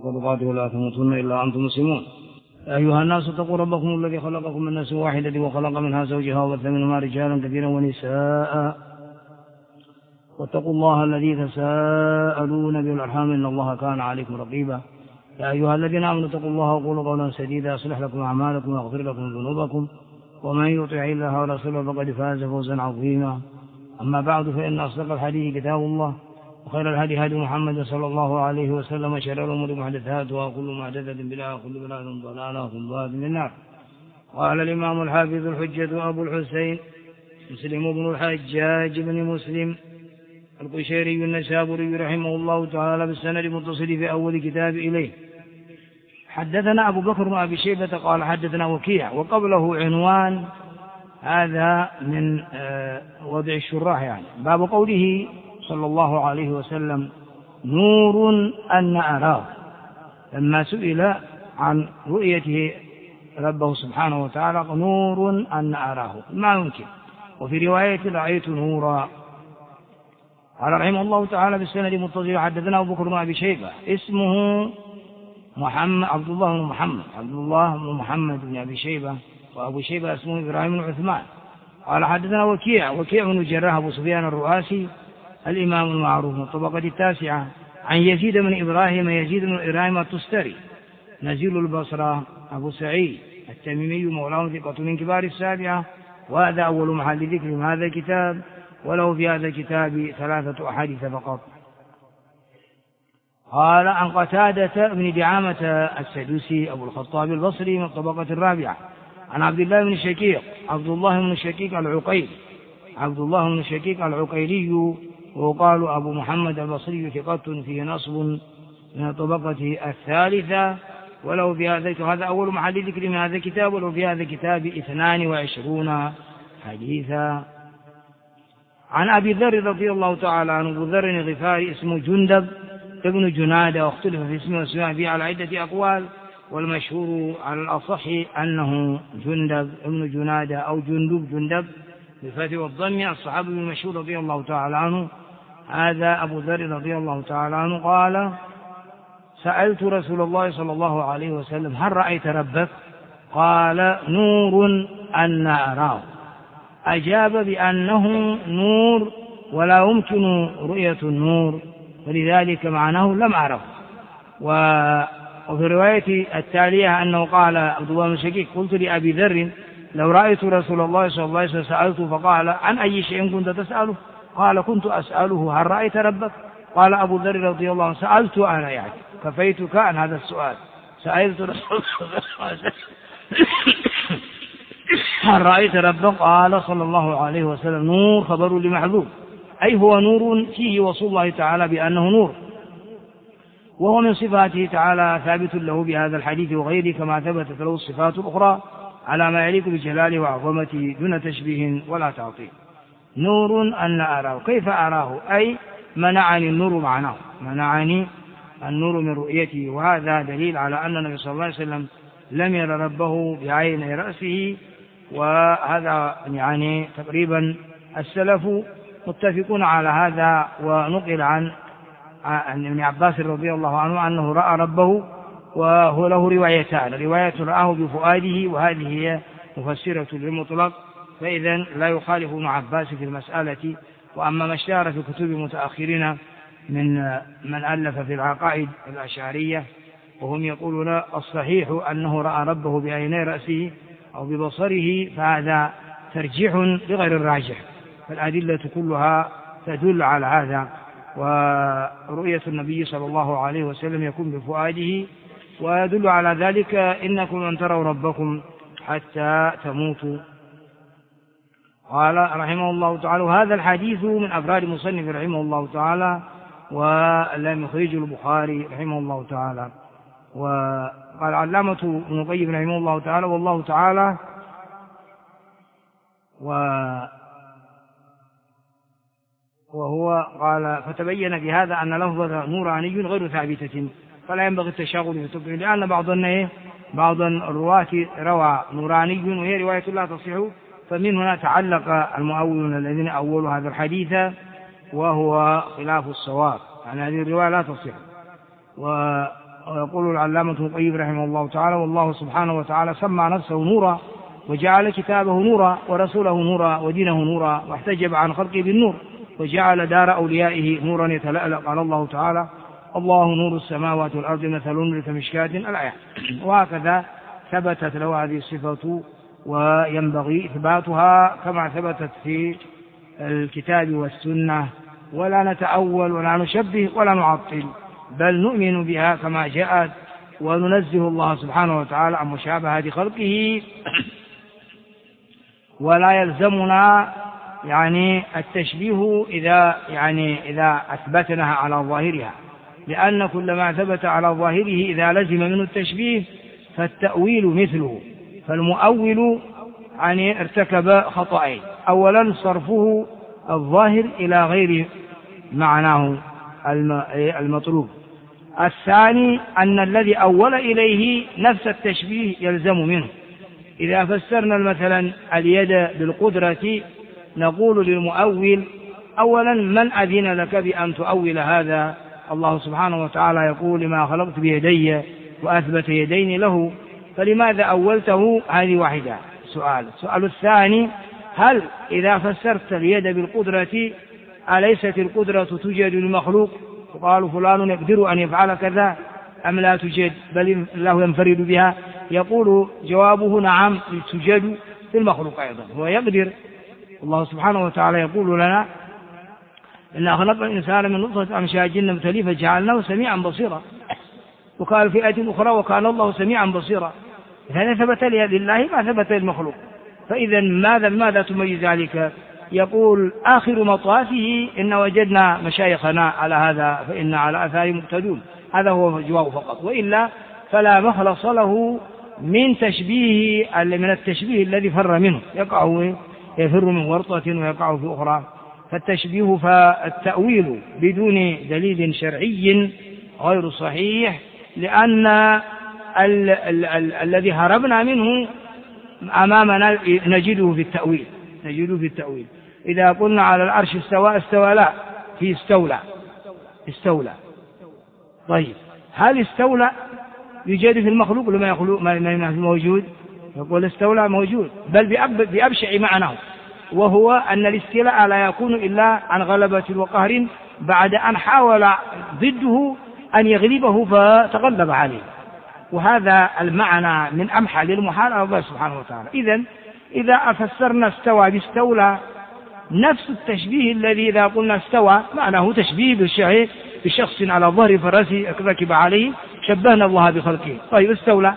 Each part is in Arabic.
تقاته ولا تموتن إلا أنتم مسلمون. أيها الناس اتقوا ربكم الذي خلقكم من نفس واحدة وخلق منها زوجها وبث منهما رجالا كثيرا ونساء واتقوا الله الذي تساءلون به والأرحام إن الله كان عليكم رقيبا. يا أيها الذين آمنوا اتقوا الله وقولوا قولا سديدا يصلح لكم أعمالكم ويغفر لكم ذنوبكم ومن يطع الله ورسوله فقد فاز فوزا عظيما. أما بعد فإن أصدق الحديث كتاب الله وخير الهدي هدي محمد صلى الله عليه وسلم وشر الأمور محدثاتها وكل محدثة بدعة وكل بدعة ضلالة وكل ضلالة في النار. قال الإمام الحافظ الحجة أبو الحسين مسلم بن الحجاج بن مسلم القشيري النسابوري رحمه الله تعالى بالسند المتصل في أول كتاب إليه. حدثنا أبو بكر بن أبي شيبة قال حدثنا وكيع، وقبله عنوان هذا من وضع الشراح يعني باب قوله صلى الله عليه وسلم نور أن أراه، لما سئل عن رؤيته ربه سبحانه وتعالى نور أن أراه ما يمكن. وفي رواية رأيت نورا. قال رحمه الله تعالى بالسند المتصل حدثنا أبو بكر بن أبي شيبة اسمه محمد عبد الله بن محمد بن أبي شيبة، وأبو شيبة اسمه إبراهيم بن عثمان. قال حدثنا وكيع بن الجراح أبو سفيان الرؤاسي الإمام المعروف من الطبقة التاسعة عن يزيد بن إبراهيم التستري نزيل البصرة أبو سعيد التميمي مولاه ثقة من كبار السابعة، وهذا أول محل ذكر من هذا الكتاب، وله في هذا الكتاب 3 أحاديث فقط. قال عن قتادة بن دعامة السدوسي أبو الخطاب البصري من الطبقة الرابعة عن عبد الله بن شقيق العقيلي وقال أبو محمد البصري ثقة فيه نصب من الطبقة الثالثة، ولو في هذا أول محل ذكر من هذا الكتاب، ولو في هذا الكتاب 22 حديثا. عن أبي ذر رضي الله تعالى عنه، أبو ذر الغفاري اسمه جندب ابن جنادة، واختلف في اسمه واسمه فيه على عدة أقوال، والمشهور على الأصح أنه جندب ابن جنادة أو جندب بالفتح والضم. الصحابي المشهور رضي الله تعالى عنه هذا أبو ذر رضي الله تعالى عنه قال سألت رسول الله صلى الله عليه وسلم هل رأيت ربك؟ قال نور أن أراه. أجاب بأنه نور ولا يمكن رؤية النور، ولذلك معناه لم أره. وفي الرواية التالية أنه قال عبد الله بن شقيق قلت لأبي ذر لو رأيت رسول الله صلى الله عليه وسلم سألته فقال عن أي شيء كنت تسأله؟ قال كنت أسأله هل رأيت ربك؟ قال أبو ذر رضي الله عنه سألت أنا يعني كفيتك عن هذا السؤال، سألت رسول الله هل رأيت ربك؟ قال صلى الله عليه وسلم نور خبر لمحذوف، أي هو نور فيه وصف الله تعالى بأنه نور، وهو من صفاته تعالى ثابت له بهذا الحديث وغيره، كما ثبتت له الصفات الأخرى على ما يليق بجلاله وعظمته دون تشبيه ولا تعطيل. نور أن أراه، كيف أراه؟ أي منعني النور معناه، منعني النور من رؤيته، وهذا دليل على أن النبي صلى الله عليه وسلم لم ير ربه بعين رأسه، وهذا يعني تقريبا السلف متفقون على هذا. ونقل عن ابن عباس رضي الله عنه أنه رأى ربه، وهو له روايتان، رواية رآه بفؤاده وهذه هي مفسرة للمطلق، فإذا لا يخالف ابن عباس في المسألة. وأما ما اشتهر في كتب المتأخرين من ألف في العقائد الأشعرية وهم يقولون الصحيح أنه رأى ربه بعيني رأسه أو ببصره، فهذا ترجيح لغير الراجح، فالأدلة كلها تدل على هذا. ورؤية النبي صلى الله عليه وسلم يكون بفؤاده، ويدل على ذلك إنكم لن تروا ربكم حتى تموتوا. قال رحمه الله تعالى وهذا الحديث من أفراد مصنف رحمه الله تعالى، ولم يخرجه البخاري رحمه الله تعالى. وقال علامة ابن القيم رحمه الله تعالى والله تعالى وهو قال فتبين بهذا أن لفظة نوراني غير ثابتة، فلا ينبغي التشاغل بتبعه، لأن بعض الرواة روى نوراني وهي رواية لا تصح، فمن هنا تعلق المؤولون الذين أولوا هذا الحديث وهو خلاف الصواب، يعني هذه الرواية لا تصح. ويقول العلامة ابن القيم رحمه الله تعالى: والله سبحانه وتعالى سمى نفسه نورا، وجعل كتابه نورا، ورسوله نورا، ودينه نورا، واحتجب عن خلقه بالنور، وجعل دار أوليائه نورا يتلألأ. قال الله تعالى: الله نور السماوات والأرض، مثل نور كمشكاة، الآية. وهكذا ثبتت له هذه الصفة، وينبغي إثباتها كما ثبتت في الكتاب والسنة، ولا نتأول ولا نشبه ولا نعطل، بل نؤمن بها كما جاءت، وننزه الله سبحانه وتعالى عن مشابهة خلقه. ولا يلزمنا التشبيه إذا أثبتناها على ظاهرها، لأن كل ما ثبت على ظاهره إذا لزم منه التشبيه فالتأويل مثله. فالمؤول ارتكب خطأين: أولا صرفه الظاهر إلى غير معناه المطلوب، الثاني أن الذي أول إليه نفس التشبيه يلزم منه. إذا فسرنا مثلا اليد بالقدرة نقول للمؤول: أولا من أذن لك بأن تؤول هذا؟ الله سبحانه وتعالى يقول: لما خلقت بيدي، وأثبت يدين له، فلماذا أولته؟ هذه واحدة. السؤال الثاني: هل إذا فسرت اليد بالقدرة أليست القدرة توجد للمخلوق؟ وقالوا فلان يقدر أن يفعل كذا، أم لا توجد بل الله ينفرد بها؟ يقول جوابه: نعم، توجد في المخلوق أيضا، هو يقدر. الله سبحانه وتعالى يقول لنا: إنا خلقنا الإنسان من نطفة أمشاج نبتليه فجعلناه سميعا بصيرا. وقال في آية أخرى: وكان الله سميعا بصيرا. هذا ثبت لله ما ثبت للمخلوق. فإذا ماذا تميز ذلك؟ يقول آخر مطافه: إن وجدنا مشايخنا على هذا فإن على آثار مقتدون. هذا هو الجواب فقط، وإلا فلا مخلص له من التشبيه الذي فر منه، يفر من ورطة ويقع في أخرى. فالتأويل بدون دليل شرعي غير صحيح، لأن الذي هربنا منه أمامنا نجده في التأويل. إذا قلنا على العرش استوى لا، في استولى. طيب، هل استولى يوجد في المخلوق لما يخلق ما موجود؟ يقول استولى موجود، بل بأبشع معناه، وهو أن الاستيلاء لا يكون إلا عن غلبة وقهر بعد أن حاول ضده أن يغلبه فتغلب عليه. وهذا المعنى من أمحى للمحال على الله سبحانه وتعالى. إذا فسرنا استوى باستولى، نفس التشبيه الذي إذا قلنا استوى معناه تشبيه بشخص على ظهر فرس ركب عليه، شبهنا الله بخلقه. طيب، استولى،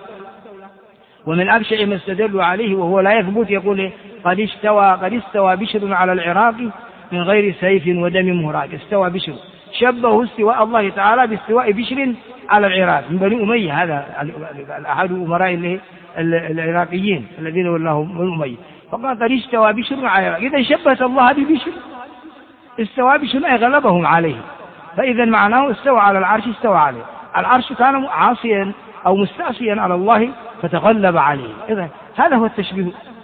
ومن أبشع ما استدلوا عليه وهو لا يثبت، يقول: قد استوى بشر على العراق من غير سيف ودم مهراق. استوى بشر، شبه استواء الله تعالى باستواء بشر على العراق من بني أمية، هذا أحد أمراء العراقيين الذين ولاهم بني أمية، فقال: قد استوى بشر على العراق. إذا شبهت الله ببشر، استوى بشر أي غلبهم عليه. فإذا معناه استوى على العرش، استوى عليه. العرش كان عاصيا أو مستعصيا على الله فتغلب عليه. إذا هذا هو التشبيه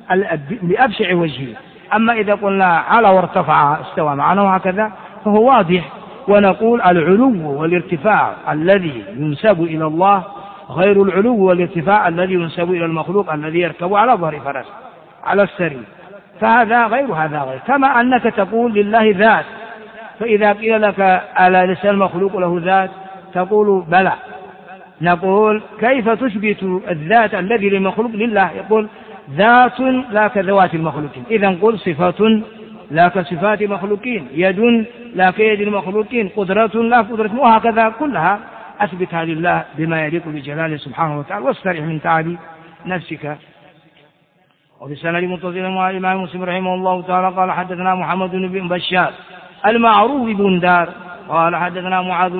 بأبشع وجهه. أما إذا قلنا على وارتفع استوى معناه هكذا فهو واضح. ونقول: العلو والارتفاع الذي ينسب إلى الله غير العلو والارتفاع الذي ينسب إلى المخلوق الذي يركب على ظهر فرس على السرير، فهذا غير هذا غير. كما أنك تقول لله ذات، فإذا قيل لك: ألا ليس المخلوق له ذات؟ تقول: بلى. نقول: كيف تثبت الذات الذي للمخلوق لله؟ يقول: ذات لا كذوات المخلوقين. إذا نقول: صفة لا كصفات المخلوقين، يد لا كيد المخلوقين، قدرة لا قدرة، وهكذا كلها أثبتها لله بما يليق بجلاله سبحانه وتعالى، واسترح من تعب نفسك. وفي السند متصل مع الإمام مسلم رحمه الله تعالى قال: حدثنا محمد بن بشار المعروف بن دار قال: حدثنا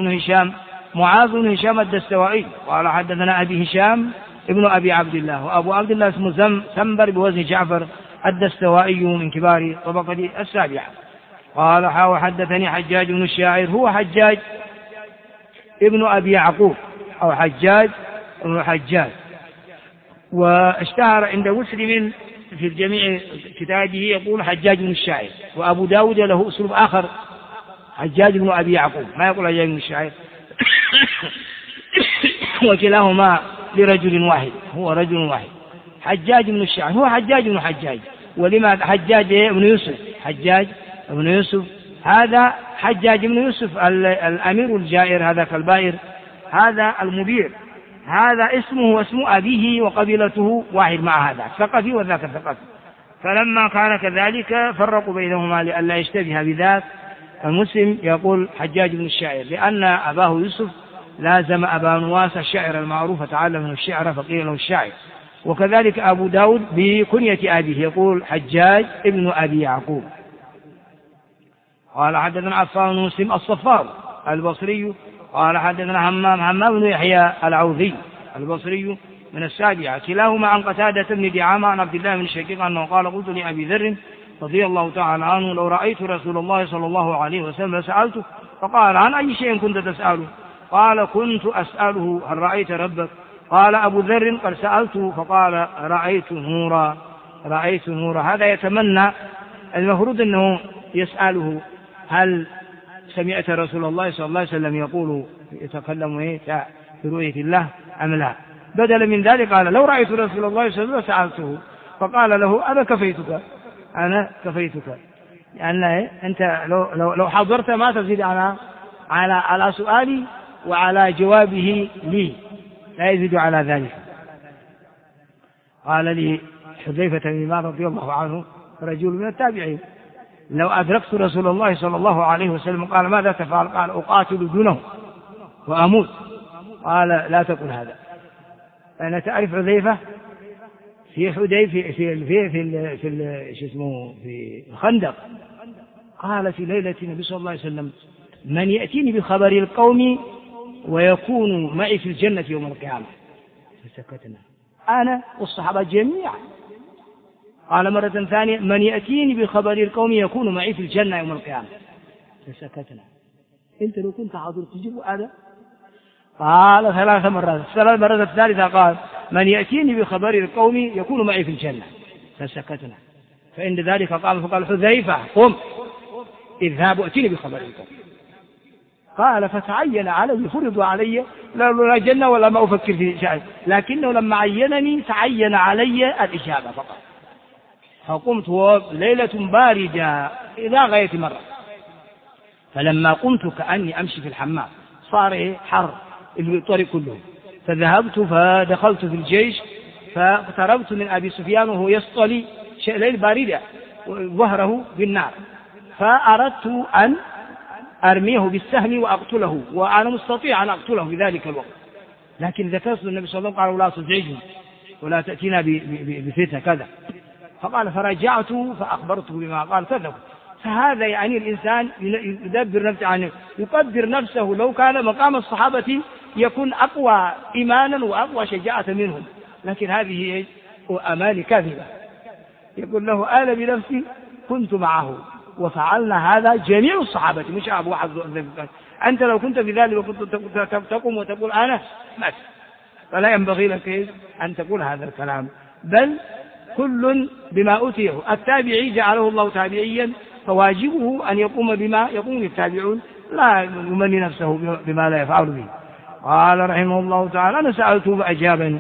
معاذ بن هشام الدستوائي قال: حدثنا أبي هشام ابن أبي عبد الله، وأبو عبد الله اسمه سنبر بوزن جعفر الدستوائي من كبار طبقة السابعة. قال: حدثني حجاج بن الشاعر، هو حجاج ابن أبي يعقوب أو حجاج ابن حجاج، واشتهر عند مسلم في جميع كتابه يقول حجاج بن الشاعر. وأبو داود له أسلوب آخر، حجاج بن أبي يعقوب، ما يقول حجاج بن الشاعر. وكلاهما لرجل واحد، هو رجل واحد. حجاج بن الشاعر هو حجاج بن حجاج. ولما حجاج بن يوسف؟ حجاج بن يوسف هذا حجاج بن يوسف الأمير الجائر، هذا كالبائر، هذا المبير، هذا اسمه واسم أبيه وقبيلته واحد مع هذا ثقفي وذاك ثقفي. فلما كان كذلك فرقوا بينهما لئلا يشتبه بذاك. المسلم يقول حجاج بن الشاعر لأن أباه يوسف لازم أبا نواس الشاعر المعروف تعلم من الشعر فقيل له الشاعر. وكذلك أبو داود بكنية أبيه يقول حجاج ابن أبي يعقوب. قال حدثنا عفان بن مسلم الصفار البصري قال حدثنا همام بن يحيى العوذي البصري من السابعة كلاهما عن قتادة بن دعامة عن عبد الله بن الشقيق أنه قال قلت لأبي ذر رضي الله تعالى عنه لو رأيت رسول الله صلى الله عليه وسلم سألته فقال عن أي شيء كنت تسأله؟ قال كنت أسأله هل رأيت ربك؟ قال أبو ذر قد سألته فقال رأيت نورا. رأيت نورا هذا يتمنى، المفروض أنه يسأله هل سمعت رسول الله صلى الله عليه وسلم يقول يتكلم في رؤية الله أم لا؟ بدلا من ذلك قال لو رأيت رسول الله صلى الله عليه وسلم سألته فقال له أنا كفيتك، أنا كفيتك، لأن أنت لو حضرت ما تزيد على سؤالي وعلى جوابه لي، لا يزيد على ذلك. قال لي حذيفة بن اليمان رضي الله عنه رجل من التابعين لو أدركت رسول الله صلى الله عليه وسلم قال ماذا تفعل؟ قال أقاتل دونه وأموت. قال لا تقل هذا، أنا تعرف حذيفة في في الخندق قال في ليلة النبي صلى الله عليه وسلم من يأتيني بخبر القوم ويكون معي في الجنة يوم القيامة. فسكتنا أنا والصحابة جميعا. قال مرة ثانية من يأتيني بخبر القوم يكون معي في الجنة يوم القيامة. فسكتنا. أنت لو كنت حاضر تجيب هذا؟ قال ثلاث مرات الثالثة قال من يأتيني بخبر القوم يكون معي في الجنة. فسكتنا. فإن ذلك فقال حذيفة قم اذهب وأتيني بخبر القوم. قال فتعين علي فرض علي لا جنة ولا ما أفكر في شيء، لكنه لما عينني تعين علي الإجابة فقط. فقمت ليلة باردة إلى غاية مرة، فلما قمت كأني أمشي في الحمام صار حر الطريق كله، فذهبت فدخلت في الجيش فاقتربت من أبي سفيان وهو يصطلي ليل باردة ظهره بالنار، فأردت أن أرميه بالسهم وأقتله، وأنا مستطيع أن أقتله في ذلك الوقت، لكن ذكرت النبي صلى الله عليه وسلم قال لا تزعجني ولا تأتينا بفتنة كذا. فقال فرجعت فأخبرته بما قال كذب. فهذا يعني الإنسان يدبر نفسه عنه، يقدر نفسه لو كان مقام الصحابة يكون أقوى إيمانا وأقوى شجاعة منهم، لكن هذه أماني كاذبة. يقول له أنا بنفسي كنت معه وفعلنا هذا جميع الصحابة مش أبو واحد. أنت لو كنت في ذلك وكنت تقوم وتقول أنا مات، فلا ينبغي لك أن تقول هذا الكلام، بل كل بما أوتيه. التابعي جعله الله تابعيا فواجبه أن يقوم بما يقوم التابعون، لا يمني نفسه بما لا يفعل به. قال رحمه الله تعالى أنا سألته فأجابني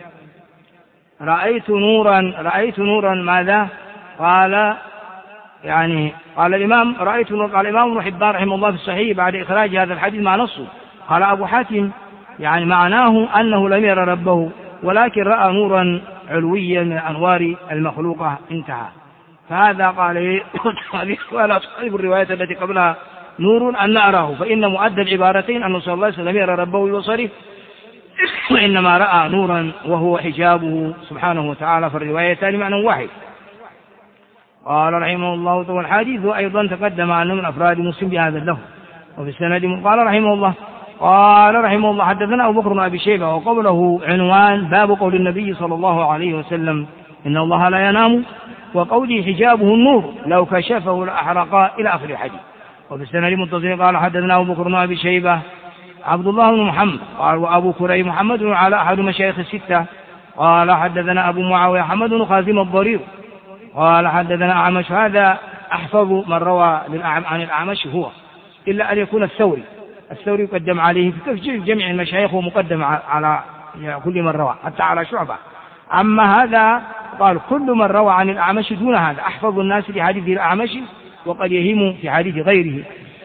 رأيت نورا ماذا؟ قال يعني قال الإمام رأيت نور. قال الإمام ابن حبان رحمه الله في الصحيح بعد إخراج هذا الحديث مع نصه قال أبو حاتم يعني معناه أنه لم يرى ربه ولكن رأى نورا علويا من أنوار المخلوقة انتهى. فهذا قال ولا تصحب الرواية التي قبلها نور أن أراه، فإن مؤدى العبارتين أنه صلى الله عليه وسلم يرى ربه ببصره وإنما رأى نورا وهو حجابه سبحانه وتعالى، فالروايتان معنى واحد. قال رحمه الله تعالى الحديث أيضا تقدم أنه من أفراد مسلم بهذا اللفظ. وفي السند قال رحمه الله حدثنا أبو بكر بن أبي شيبة وقبله عنوان باب قول النبي صلى الله عليه وسلم إن الله لا ينام، وقوله حجابه النور لو كشفه لأحرق إلى آخر الحديث. وفي السند متصل قال حدثنا أبو بكر بن أبي شيبة عبد الله بن محمد قال وأبو كريم محمد على أحد مشايخ الستة قال حدثنا أبو معاوية محمد بن خازم الضرير قال حدثنا أعمش. هذا أحفظ من روى عن الأعمش هو إلا أن يكون الثوري، الثوري يقدم عليه في جميع المشايخ ومقدم على كل من روى حتى على شعبة. أما هذا قال كل من روى عن الأعمش دون هذا أحفظ الناس لحديث الأعمش وقد يهم في حديث غيره.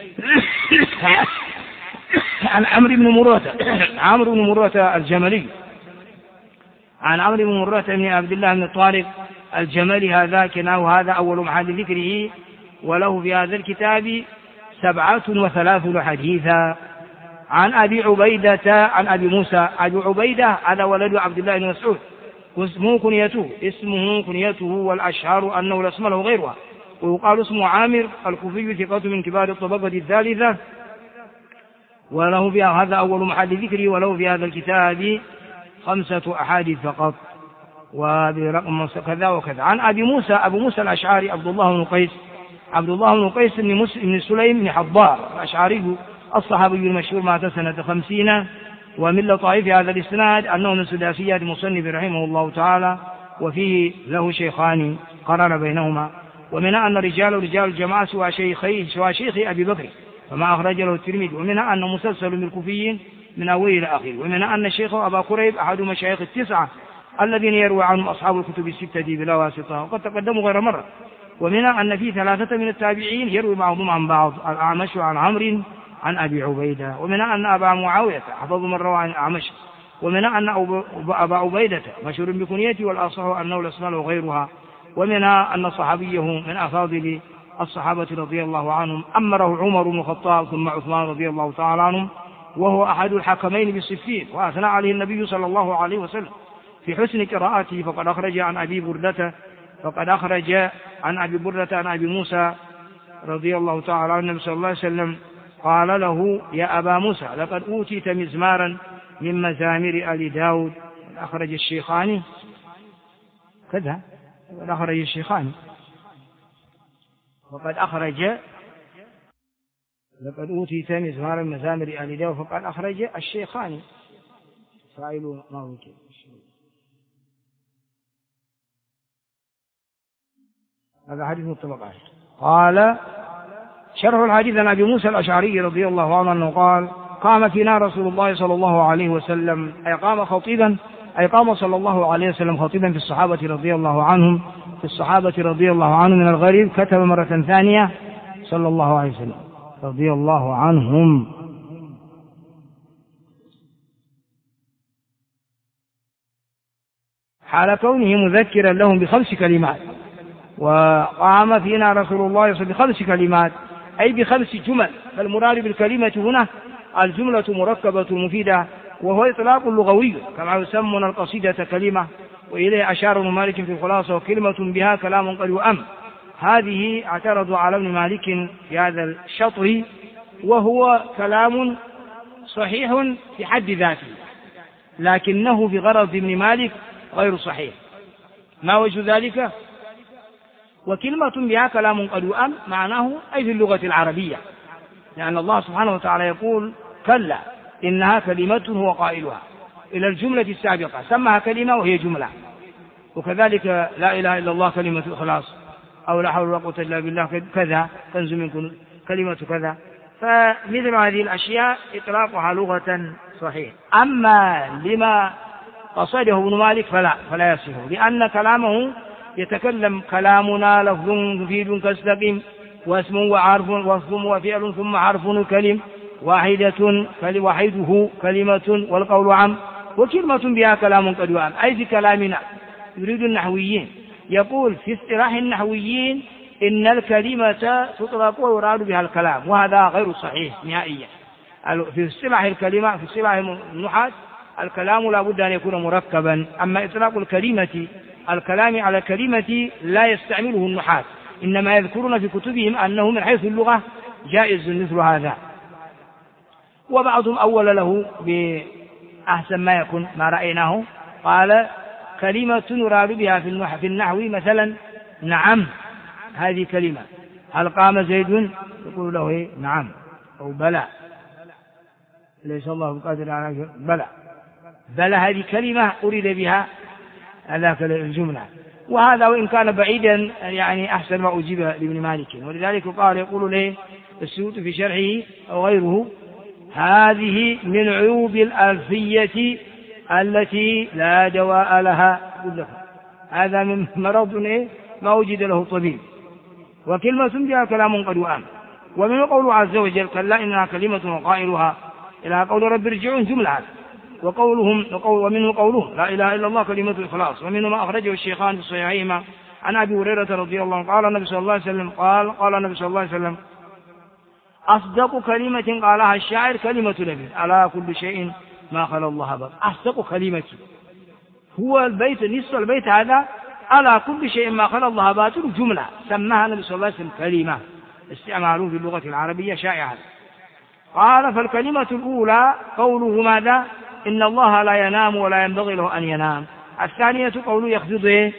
عن عمرو بن مرة الجملي، عن عمرو بن مرة بن عبد الله بن طارق الجملي هذا كناه هذا أول محل ذكره، وله في هذا الكتاب 37 حديثا. عن أبي عبيدة عن أبي موسى، أبي عبيدة هذا ولد عبد الله بن مسعود، اسمه كنيته والأشهر أنه لا اسم له غيرها، ويقال اسمه عامر الكوفي ثقة من كبار الطبقة الثالثة، وله في هذا أول محل ذكره، وله في هذا الكتاب 5 أحاديث فقط وبرقم كذا وكذا. عن أبي موسى الأشعري عبد الله بن قيس بن سليم بن حضار الأشعري الصحابي المشهور مات سنة 50. ومن لطائف هذا الإسناد أنه من سداسيات مصنف رحمه الله تعالى، وفيه له شيخان قرن بينهما، ومنها أن رجال الجماعة سوى شيخ أبي بكر فما أخرج له الترمذي، ومنها أنه مسلسل بالكوفيين من أول إلى آخر، ومنها أن الشيخ أبا كريب أحد مشايخ 9 الذين يروي عنهم أصحاب الكتب 6 بلا واسطة، وقد تقدموا غير مرة. ومنها أن في 3 من التابعين يروي بعضهم عن بعض، الأعمش عن عمرو عن أبي عبيدة، ومنها أن أبا معاوية حفظ من روى عن الأعمش، ومنها أن أبا عبيدة مشهور بكنيته والأصح أنه لا اسم له غيرها، ومنها أن صحابيه من أفاضل الصحابة رضي الله عنهم أمره عمر بن الخطاب ثم عثمان رضي الله تعالى عنهم، وهو أحد الحكمين بالصفين، وأثنى عليه النبي صلى الله عليه وسلم في حسن قراءته. فقد أخرج عن أبي بردة عن أبي موسى رضي الله تعالى عن النبي صلى الله عليه وسلم قال له يا أبا موسى لقد أوتيت مزمارا من مزامير آل داود. أخرج الشيخان كذا، وقد أخرج لقد أوتيت مزمارا من مزامير آل داود، فقد أخرج الشيخان سائل ما ممكن. هذا حديث متفق عليه. قال شرح الحديث عن أبي موسى الأشعري رضي الله عنه أنه قال قام فينا رسول الله صلى الله عليه وسلم، أي قام صلى الله عليه وسلم خطيبا في الصحابة رضي الله عنهم من الغريب، كتب مرة ثانية صلى الله عليه وسلم رضي الله عنهم. حال كونه مذكرا لهم ب5 كلمات، وقام فينا رسول الله صلى الله عليه وسلم ب5 كلمات أي ب5 جمل، فالمراد بالكلمة هنا الجملة مركبة مفيدة، وهو إطلاق لغوي كما يسمون القصيدة كلمة، وإليه أشار ابن مالك في الخلاصة وكلمة بها كلام قد يؤم. هذه اعترضوا على ابن مالك في هذا الشطر، وهو كلام صحيح في حد ذاته، لكنه بغرض ابن مالك غير صحيح. ما وجه ذلك؟ وكلمة بها كلام قد يؤم معناه أي في اللغة العربية، لأن الله سبحانه وتعالى يقول كلا إنها كلمة هو قائلها، إلى الجملة السابقة سمها كلمة وهي جملة. وكذلك لا إله إلا الله كلمة إخلاص، أو لا حول ولا قوة إلا بالله كذا كنز منكم كلمة كذا. فمثل هذه الأشياء إطلاقها لغة صحيح. أما لما قصده ابن مالك فلا يصح، لأن كلامه يتكلم كلامنا لفظ مفيد كاستقيم، واسم وحرف واسم وفعل ثم حرف كلم وحيده كلمة والقول عام، وكلمة بها كلام قد يؤم أي في كلامنا. يريد النحويين، يقول في اصطلاح النحويين إن الكلمة تطلق ويراد بها الكلام، وهذا غير صحيح نهائيا. في اصطلاح الكلمة في اصطلاح النحاة الكلام لا بد أن يكون مركبا، أما إطلاق الكلام على كلمة لا يستعمله النحاة، إنما يذكرون في كتبهم أنه من حيث اللغة جائز مثل هذا. وبعضهم أول له بأحسن ما يكون ما رأيناه، قال كلمة يراد بها في النحو مثلا نعم، هذه كلمة. هل قام زيد؟ يقول له نعم أو بلى، ليس الله بقادر على بلى هذه كلمة أريد بها هذاك الجملة. وهذا وإن كان بعيدا يعني أحسن ما أجيب لابن مالك، ولذلك يقول له السيوط في شرحه أو غيره هذه من عيوب الألفية التي لا دواء لها. هذا من مرض ما وجد له طبيب. وكلمة بها كلام قد وآم. ومن قوله عز وجل كلا إنها كلمة وقائلها إلى قول رب ارجعون جملة. ومنه قوله لا إله إلا الله كلمة الإخلاص. ومنه ما أخرجه الشيخان في صحيحيهما عن أبي هريرة رضي الله عنه قال النبي صلى الله عليه وسلم قال النبي صلى الله عليه وسلم أصدق كلمة قالها الشاعر كلمة نبي على كل شيء ما خلا الله باطل. أصدق كلمة هو البيت نصف البيت هذا على كل شيء ما خلا الله باطل جملة سماها النبي صلى الله عليه وسلم كلمة استعماله في اللغة العربية شائعا. قال فالكلمة الأولى قوله ماذا؟ إن الله لا ينام ولا ينبغي له أن ينام. الثانية قوله يخفض.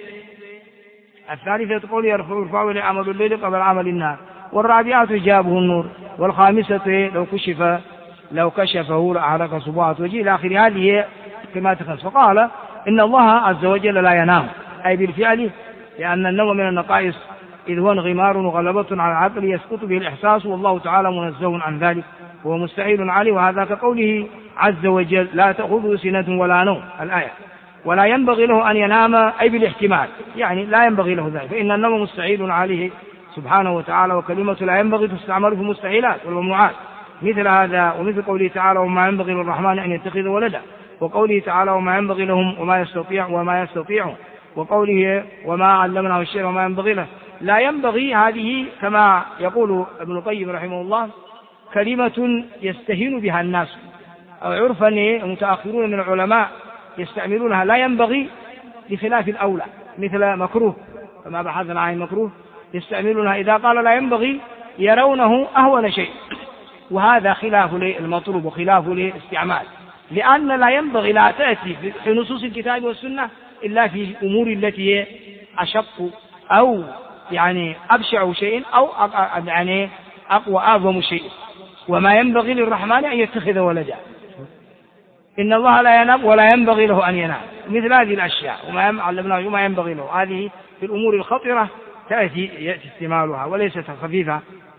الثالثة قوله يرفع إلى عمل الليل قبل عمل النهار. والرابعة إجابه النور. والخامسة لو كشفه لأحرق صباعة وجهه إلى آخر. هذه كما تخص. فقال إن الله عز وجل لا ينام أي بالفعل لأن النوم من النقائص إذ هو انغمار وغلبة على العقل يسقط به الإحساس والله تعالى منزه عن ذلك وهو مستحيل عليه. وهذا كقوله عز وجل لا تأخذه سنة ولا نوم الآية. ولا ينبغي له أن ينام أي بالاحتمال يعني لا ينبغي له ذلك فإن النوم مستحيل عليه سبحانه وتعالى. وكلمة لا ينبغي تستعمل في المستحيلات والممنوعات مثل هذا. ومثل قوله تعالى وما ينبغي للرحمن أن يتخذ ولدا. وقوله تعالى وما ينبغي لهم وما يستطيعون. وقوله وما علمناه الشيء وما ينبغي له. لا ينبغي هذه كما يقول ابن القيم رحمه الله كلمة يستهين بها الناس أو عرفا المتأخرون من العلماء يستعملونها. لا ينبغي بخلاف الأولى مثل مكروه كما بحثنا عن مكروه يستعملونها إذا قال لا ينبغي يرونه أهون شيء. وهذا خلاف المطلوب وخلاف الاستعمال لأن لا ينبغي لا تأتي في نصوص الكتاب والسنة إلا في الأمور التي أشق أو يعني أبشع شيء أو يعني أقوى أعظم شيء. وما ينبغي للرحمن أن يتخذ ولدا. إن الله لا ينام ولا ينبغي له أن ينام مثل هذه الأشياء وما علمناه وما ينبغي له. هذه في الأمور الخطرة يأتي استعمالها وليست خفيفة.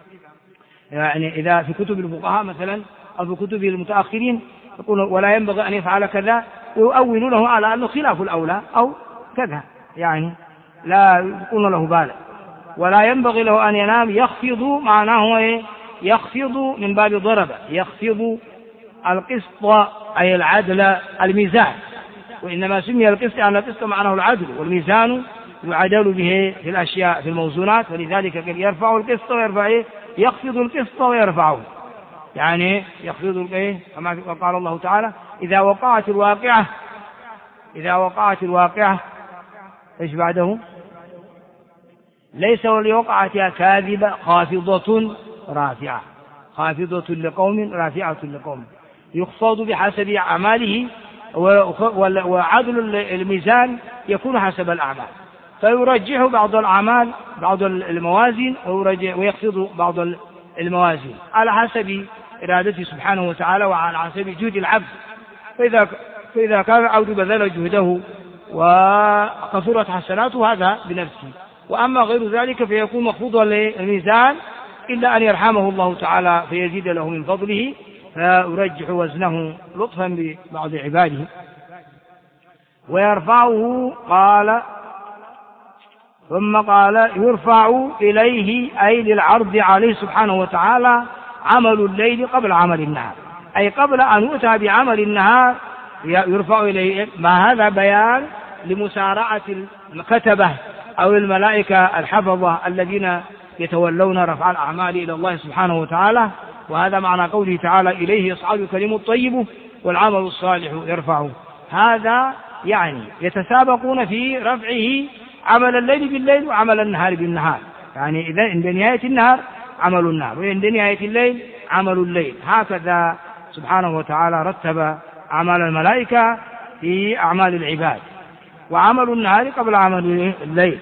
يعني إذا في كتب الفقهاء مثلا أو في كتب المتأخرين يقول ولا ينبغي أن يفعل كذا ويؤول له على أنه خلاف الأولى أو كذا يعني لا يكون له بالا. ولا ينبغي له أن ينام يخفض معناه يخفض من باب ضرب يخفض القسط أي العدل الميزان. وإنما سمي القسط أن القسط معناه العدل والميزان يعدل به في الأشياء في الموزونات. ولذلك قال يرفع القسط ويرفع يخفض القسط ويرفعه يعني يخفض كما قال الله تعالى إذا وقعت الواقعة إيش بعده ليس ولوقعتها كاذبة خافضة رافعة خافضة لقوم رافعة لقوم. يخفض بحسب أعماله وعدل الميزان يكون حسب الأعمال فيرجح بعض الأعمال بعض الموازين ويخفض بعض الموازين على حسب إرادته سبحانه وتعالى وعلى حسب جهد العبد. فإذا كان العبد بذل جهده وكثرت حسناته هذا بنفسه. وأما غير ذلك فيكون مخفوضا للميزان إلا أن يرحمه الله تعالى فيزيد له من فضله فيرجح وزنه لطفا ببعض عباده. ويرفعه قال ثم قال يرفع إليه أي للعرض عليه سبحانه وتعالى عمل الليل قبل عمل النهار أي قبل أن يؤتى بعمل النهار يرفع إليه. ما هذا بيان لمسارعة الكتبة أو الملائكة الحفظة الذين يتولون رفع الأعمال إلى الله سبحانه وتعالى. وهذا معنى قوله تعالى إليه يصعد الكلم الطيب والعمل الصالح يرفعه. هذا يعني يتسابقون في رفعه عمل الليل بالليل وعمل النهار بالنهار. يعني إذا عند نهاية النهار عمل النهار وعند نهاية الليل عمل الليل. هكذا سبحانه وتعالى رتب أعمال الملائكة في أعمال العباد وعمل النهار قبل عمل الليل.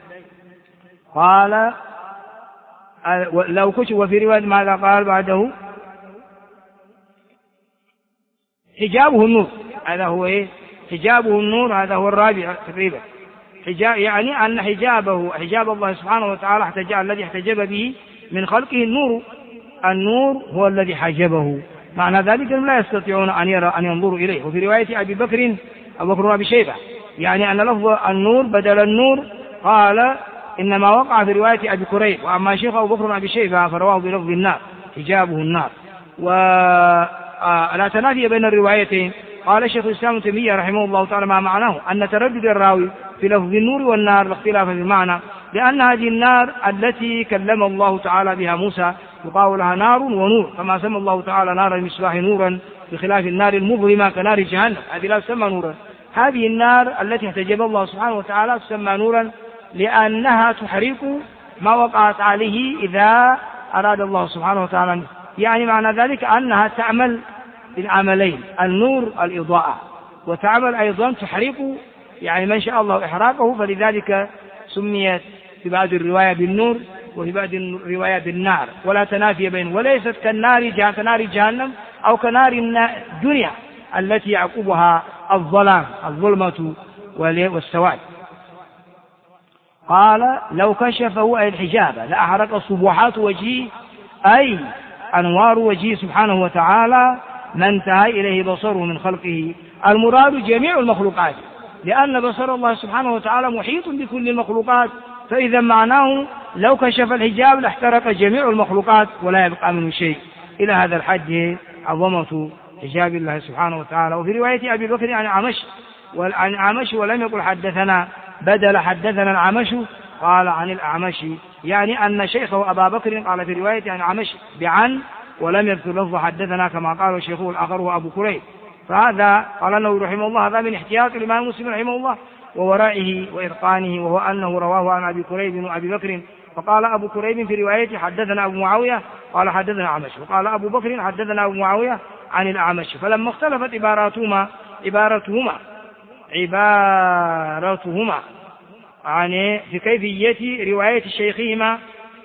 قال لو كشف. وفي رواية ماذا قال بعده حجابه النور. هذا هو حجابه النور. هذا هو الرابع تقريبا. يعني أن حجاب الله سبحانه وتعالى الذي احتجب به من خلقه النور هو الذي حجبه معنى ذلك أنهم لا يستطيعون أن ينظروا إليه. وفي رواية أبي بكر وأبي شيبة يعني أن لفظ النور بدل النور قال إنما وقع في رواية أبي كريب، وأما شيخ أبو بكر وأبي شيبة فرواه بلفظ النار حجابه النار. ولا تنافي بين الروايتين. قال شيخ الإسلام ابن تيمية رحمه الله تعالى ما معناه أن تردد الراوي في لفظ النور والنار لاختلاف في المعنى، لأن هذه النار التي كلم الله تعالى بها موسى يقال لها نار ونور، كما سمى الله تعالى نار المصباح نورا بخلاف النار المظلمة كنار جهنم، هذه لا تسمى نورا. هذه النار التي احتجب الله سبحانه وتعالى تسمى نورا لأنها تحرق ما وقعت عليه إذا أراد الله سبحانه وتعالى. يعني معنى ذلك أنها تعمل بالعملين، النور الإضاءة، وتعمل أيضا تحرق يعني من شاء الله إحراقه، فلذلك سميت في بعض الرواية بالنور وفي بعض الرواية بالنار، ولا تنافي بين، وليست كنار جهنم أو كنار الدنيا التي يعقبها الظلمة والسواد. قال لو كشفه أي الحجاب لأحرق صبحات وجهه أي أنوار وجهه سبحانه وتعالى ما انتهى إليه بصره من خلقه. المراد جميع المخلوقات، لأن بصر الله سبحانه وتعالى محيط بكل المخلوقات، فإذا معناه لو كشف الحجاب لاحترق جميع المخلوقات ولا يبقى منه شيء. إلى هذا الحد عظمة حجاب الله سبحانه وتعالى. وفي رواية أبي بكر عن عمش ولم يقل حدثنا، بدل حدثنا العمش قال عن الأعمش، يعني أن شيخه أبا بكر قال في رواية عن عمش بعن ولم يذكر لفظ حدثنا كما قال شيخه الآخر هو أبو كريب. فهذا قال أنه رحمه الله هذا من احتياط الإمام مسلم رحمه الله وورائه وإتقانه، وهو أنه رواه عن أبي كريب وأبي بكر. فقال أبو كريب في روايته حدثنا أبو معاوية قال حدثنا عمش، وقال أبو بكر حدثنا أبو معاوية عن الأعمش. فلما اختلفت عبارتهما يعني في كيفية رواية شيخهما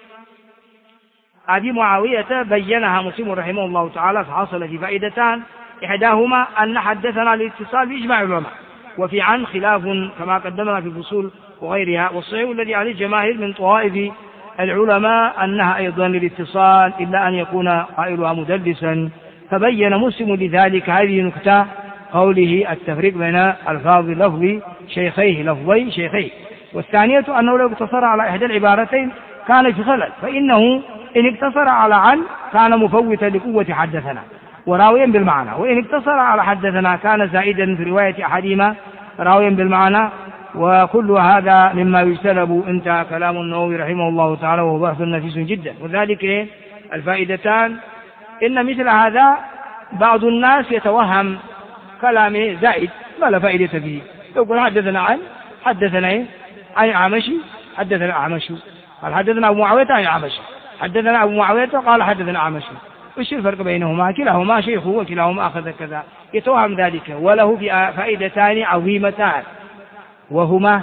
أبي معاوية بينها مسلم رحمه الله تعالى، فحصل في فائدتان. إحداهما أن حدثنا الاتصال بإجماع العلماء، وفي عن خلاف كما قدمنا في الفصول وغيرها، والصحيح الذي عليه الجماهير من طوائف العلماء أنها أيضا للاتصال إلا أن يكون قائلها مدلسا. فبين مسلم لذلك هذه نكتة قوله التفريق بين ألفاظ لفظي شيخيه. والثانية أنه لو اقتصر على إحدى العبارتين كان في خلل، فإنه إن اقتصر على عن كان مفوتا لقوة حدثنا وراويا بالمعنى، وإن اقتصر على حدثنا كان زائدا في رواية أحدهما راويا بالمعنى. وكل هذا مما يجتنب. انتهى كلام النووي رحمه الله تعالى، وهو بحث نفيس جدا. وذلك الفائدتان، إن مثل هذا بعض الناس يتوهم كلامه زائد ما لا فائدة فيه، يقول حدثنا عن عمشي حدثنا عمشي قال حدثنا أبو معاوية عن عمشي حدثنا أبو معاوية قال حدثنا عمشي، وش الفرق بينهما؟ كلاهما شيخه وكلاهما أخذ كذا، يتوهم ذلك. وله فائدتان عظيمتان، وهما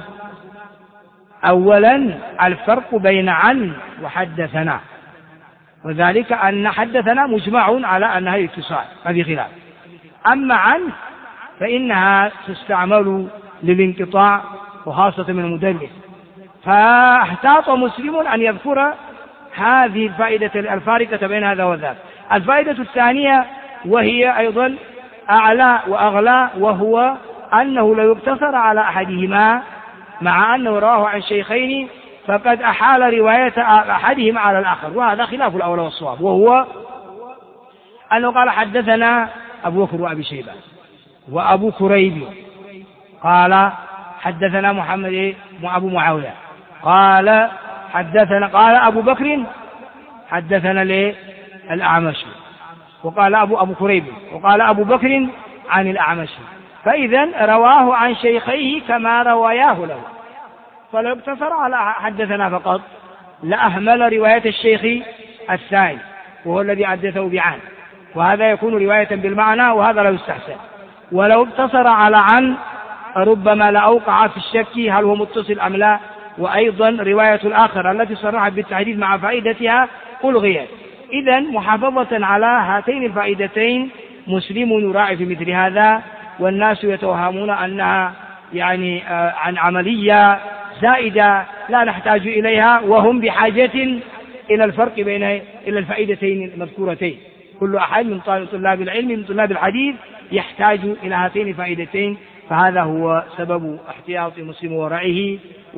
أولا الفرق بين عن وحدثنا، وذلك أن حدثنا مجمع على أنها اتصال ما في خلاف، أما عن فإنها تستعمل للانقطاع وخاصة من المدلس. فاحتاط مسلم أن يذكر هذه الفائدة الفارقة بين هذا وذاك. الفائدة الثانية وهي أيضا أعلى وأغلى، وهو أنه لو اقتصر على أحدهما مع أنه رواه عن شيخين فقد أحال رواية أحدهما على الآخر، وهذا خلاف الأولى والصواب، وهو أنه قال حدثنا أبو بكر وأبي شيبة وأبو كريب قال حدثنا محمد وأبو معاوية قال أبو بكر حدثنا الأعمش، وقال أبو كريب وقال أبو بكر عن الأعمش، فإذا رواه عن شيخيه كما رواياه له. فلو اقتصر على حدثنا فقط لأهمل رواية الشيخ الثاني وهو الذي حدثه بعن، وهذا يكون رواية بالمعنى وهذا لا يستحسن. ولو اقتصر على عن ربما لأوقع في الشك هل هو متصل أم لا، وأيضا رواية الآخر التي صرحت بالتحديث مع فائدتها ألغيت. إذن محافظة على هاتين الفائدتين مسلم يراعي في مثل هذا، والناس يتوهمون أنها يعني عن عملية زائدة لا نحتاج إليها، وهم بحاجة إلى الفرق بين إلى الفائدتين المذكورتين. كل أحد من طلاب العلم من طلاب الحديث يحتاج إلى هاتين الفائدتين، فهذا هو سبب احتياط مسلم ورعه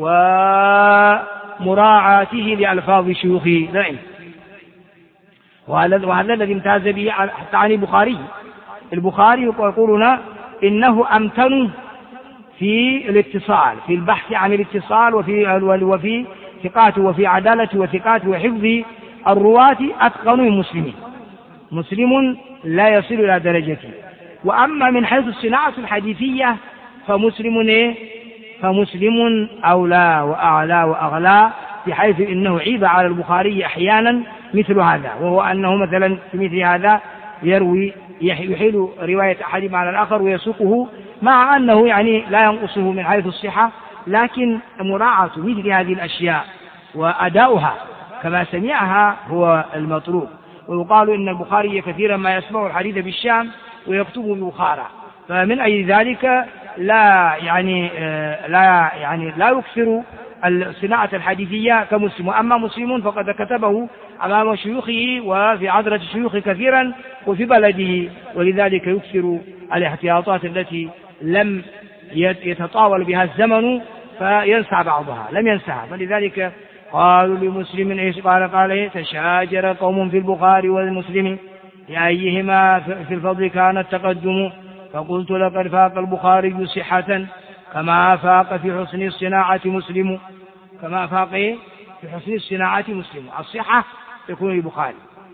ومراعاته لألفاظ شيوخه دائما. وهذا الذي امتاز به حتى عن البخاري يقولون إنه أمتن في الاتصال، في البحث عن الاتصال وفي ثقاته وفي عدالته وثقاته وحفظ الرواة أتقن من مسلم لا يصل إلى درجته. وأما من حيث الصناعة الحديثية فمسلم أولى وأعلى وأغلى، بحيث إنه عيب على البخاري أحيانا مثل هذا، وهو أنه مثلا في مثل هذا يحيل رواية أحدهما على الآخر ويسوقه، مع أنه يعني لا ينقصه من حيث الصحة، لكن مراعاة مثل هذه الأشياء وأداؤها كما سمعها هو المطلوب. ويقال إن البخاري كثيرا ما يسمع الحديث بالشام ويكتبه ببخارى، فمن أي ذلك لا يكثر الصناعة الحديثية كمسلم. أما مسلم فقد كتبه أمام شيوخه وفي عذرة شيوخه كثيرا وفي بلده، ولذلك يكثر الاحتياطات التي لم يتطاول بها الزمن فينسى بعضها، لم ينساها. فلذلك قالوا لمسلم إيش قال تشاجر قوم في البخاري والمسلم لأيهما في الفضل كان التقدم، فقلت لقد فاق البخاري صحة كما فاق في حسن الصناعة مسلم. كما فاق في حسن الصناعة مسلم، الصحة تكون البخاري.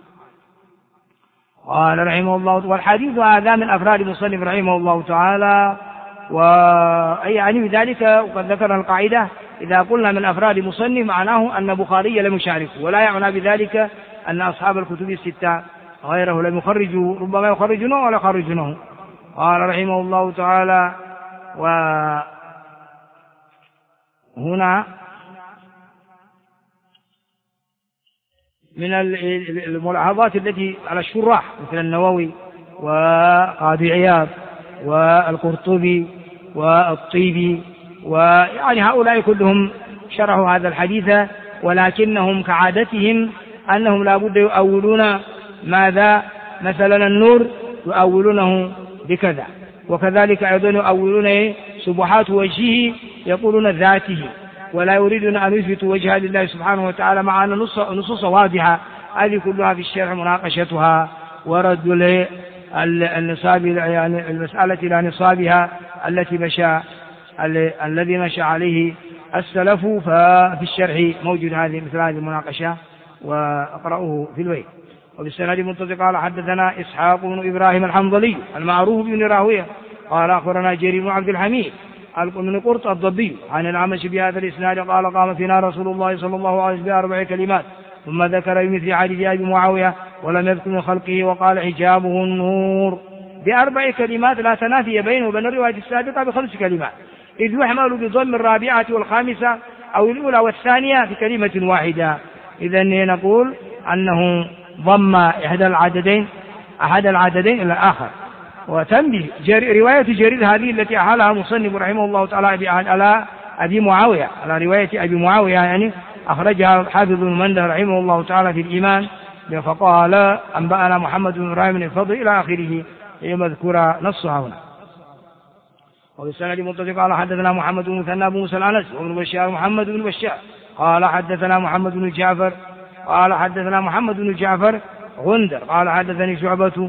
قال رحمه الله، والحديث هذا من أفراد المصنف رحمه الله تعالى، ويعني بذلك وقد ذكرنا القاعدة إذا قلنا من أفراد المصنف معناه أن البخاري لم يشاركه، ولا يعني بذلك أن أصحاب الكتب الستة غيره لم يخرجوا، ربما يخرجونه ولا يخرجونه. قال رحمه الله تعالى، وهنا من الملاحظات التي على الشراح مثل النووي وقاضي عياض والقرطبي والطيبي، ويعني هؤلاء كلهم شرحوا هذا الحديث، ولكنهم كعادتهم أنهم لا بد يؤولون ماذا، مثلا النور يؤولونه بكذا، وكذلك أيضا يؤولون سبحات وجهه يقولون ذاته، ولا يريدون أن يثبتوا وجه لله سبحانه وتعالى، مع أن نصوص واضحة هذه كلها في الشرح مناقشتها ورد النصاب، يعني المسألة إلى نصابها الذي مشى عليه السلف، ففي الشرح موجود مثل هذه المناقشة، وأقرأه في البيت. وبالسند المتصل قال حدثنا إسحاق بن إبراهيم الحنظلي المعروف بن راهوية قال أخبرنا جرير بن عبد الحميد من قرط الضبي عن الأعمش بهذا الإسناد قال قام فينا رسول الله صلى الله عليه وسلم بأربع كلمات، ثم ذكر بمثل حديث أبي معاوية ولم يذكر من خلقه وقال حجابه النور، بأربع كلمات لا تنافي بينه وبين الرواية السابقة ب5 كلمات، إذ يحمل بضم الرابعة والخامسة أو الأولى والثانية في كلمة واحدة. إذن نقول أنه ضم أحد العددين إلى الآخر. وتنبه رواية جرير هذه التي أحالها المصنف رحمه الله تعالى على أبي معاوية، على رواية أبي معاوية، يعني أخرجها حافظ بن منده رحمه الله تعالى في الإيمان، فقال أنبأنا محمد بن إبراهيم بن الفضل إلى آخره مذكور نصها هنا. وبالسند المتصل قال حدثنا محمد بن مثنى بن موسى العنزي وابن بشار محمد بن بشار قال حدثنا محمد بن جعفر قال حدثنا محمد بن جعفر غندر قال حدثني شعبة.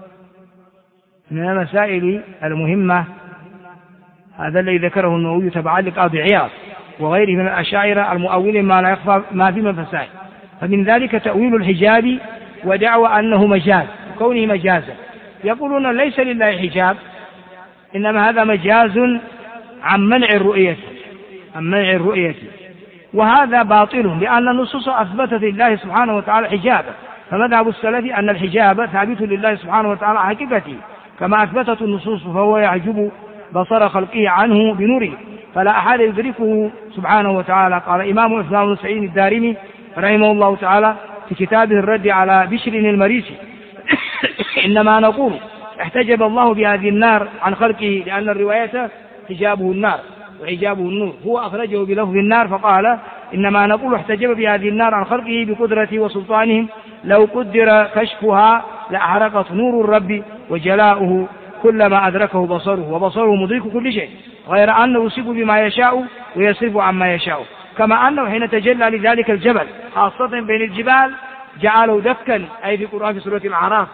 من المسائل المهمة هذا الذي ذكره النووي تبعا لقاضي عياض وغيره من الأشاعرة المؤولين ما لا يخفى ما في من فسائل، فمن ذلك تأويل الحجاب ودعوى أنه مجاز وكونه مجازا، يقولون ليس لله حجاب، إنما هذا مجاز عن منع الرؤية، وهذا باطل لأن النصوص أثبتت لله سبحانه وتعالى حجابا، فمذهب السلف أن الحجاب ثابت لله سبحانه وتعالى حقيقته كما أثبتت النصوص، فهو يعجب بصر خلقه عنه بنوره فلا أحد يدركه سبحانه وتعالى. قال إمام عثمان بن سعيد الدارمي رحمه الله تعالى في كتابه الرد على بشر المريسي إنما نقول احتجب الله بهذه النار عن خلقه لأن الرواية حجابه النار وحجابه النور، هو أخرجه بلفظ النار فقال إنما نقول احتجب بهذه النار عن خلقه بقدرته وسلطانهم، لو قدر كشفها لأحرقت نور الرب وجلاؤه كلما أدركه بصره، وبصره مدرك كل شيء، غير أنه يصيب بما يشاء ويصرف عما يشاء. كما أنه حين تجلى لذلك الجبل خاصة بين الجبال جعله دكا، أي في القرآن في سورة الأعراف: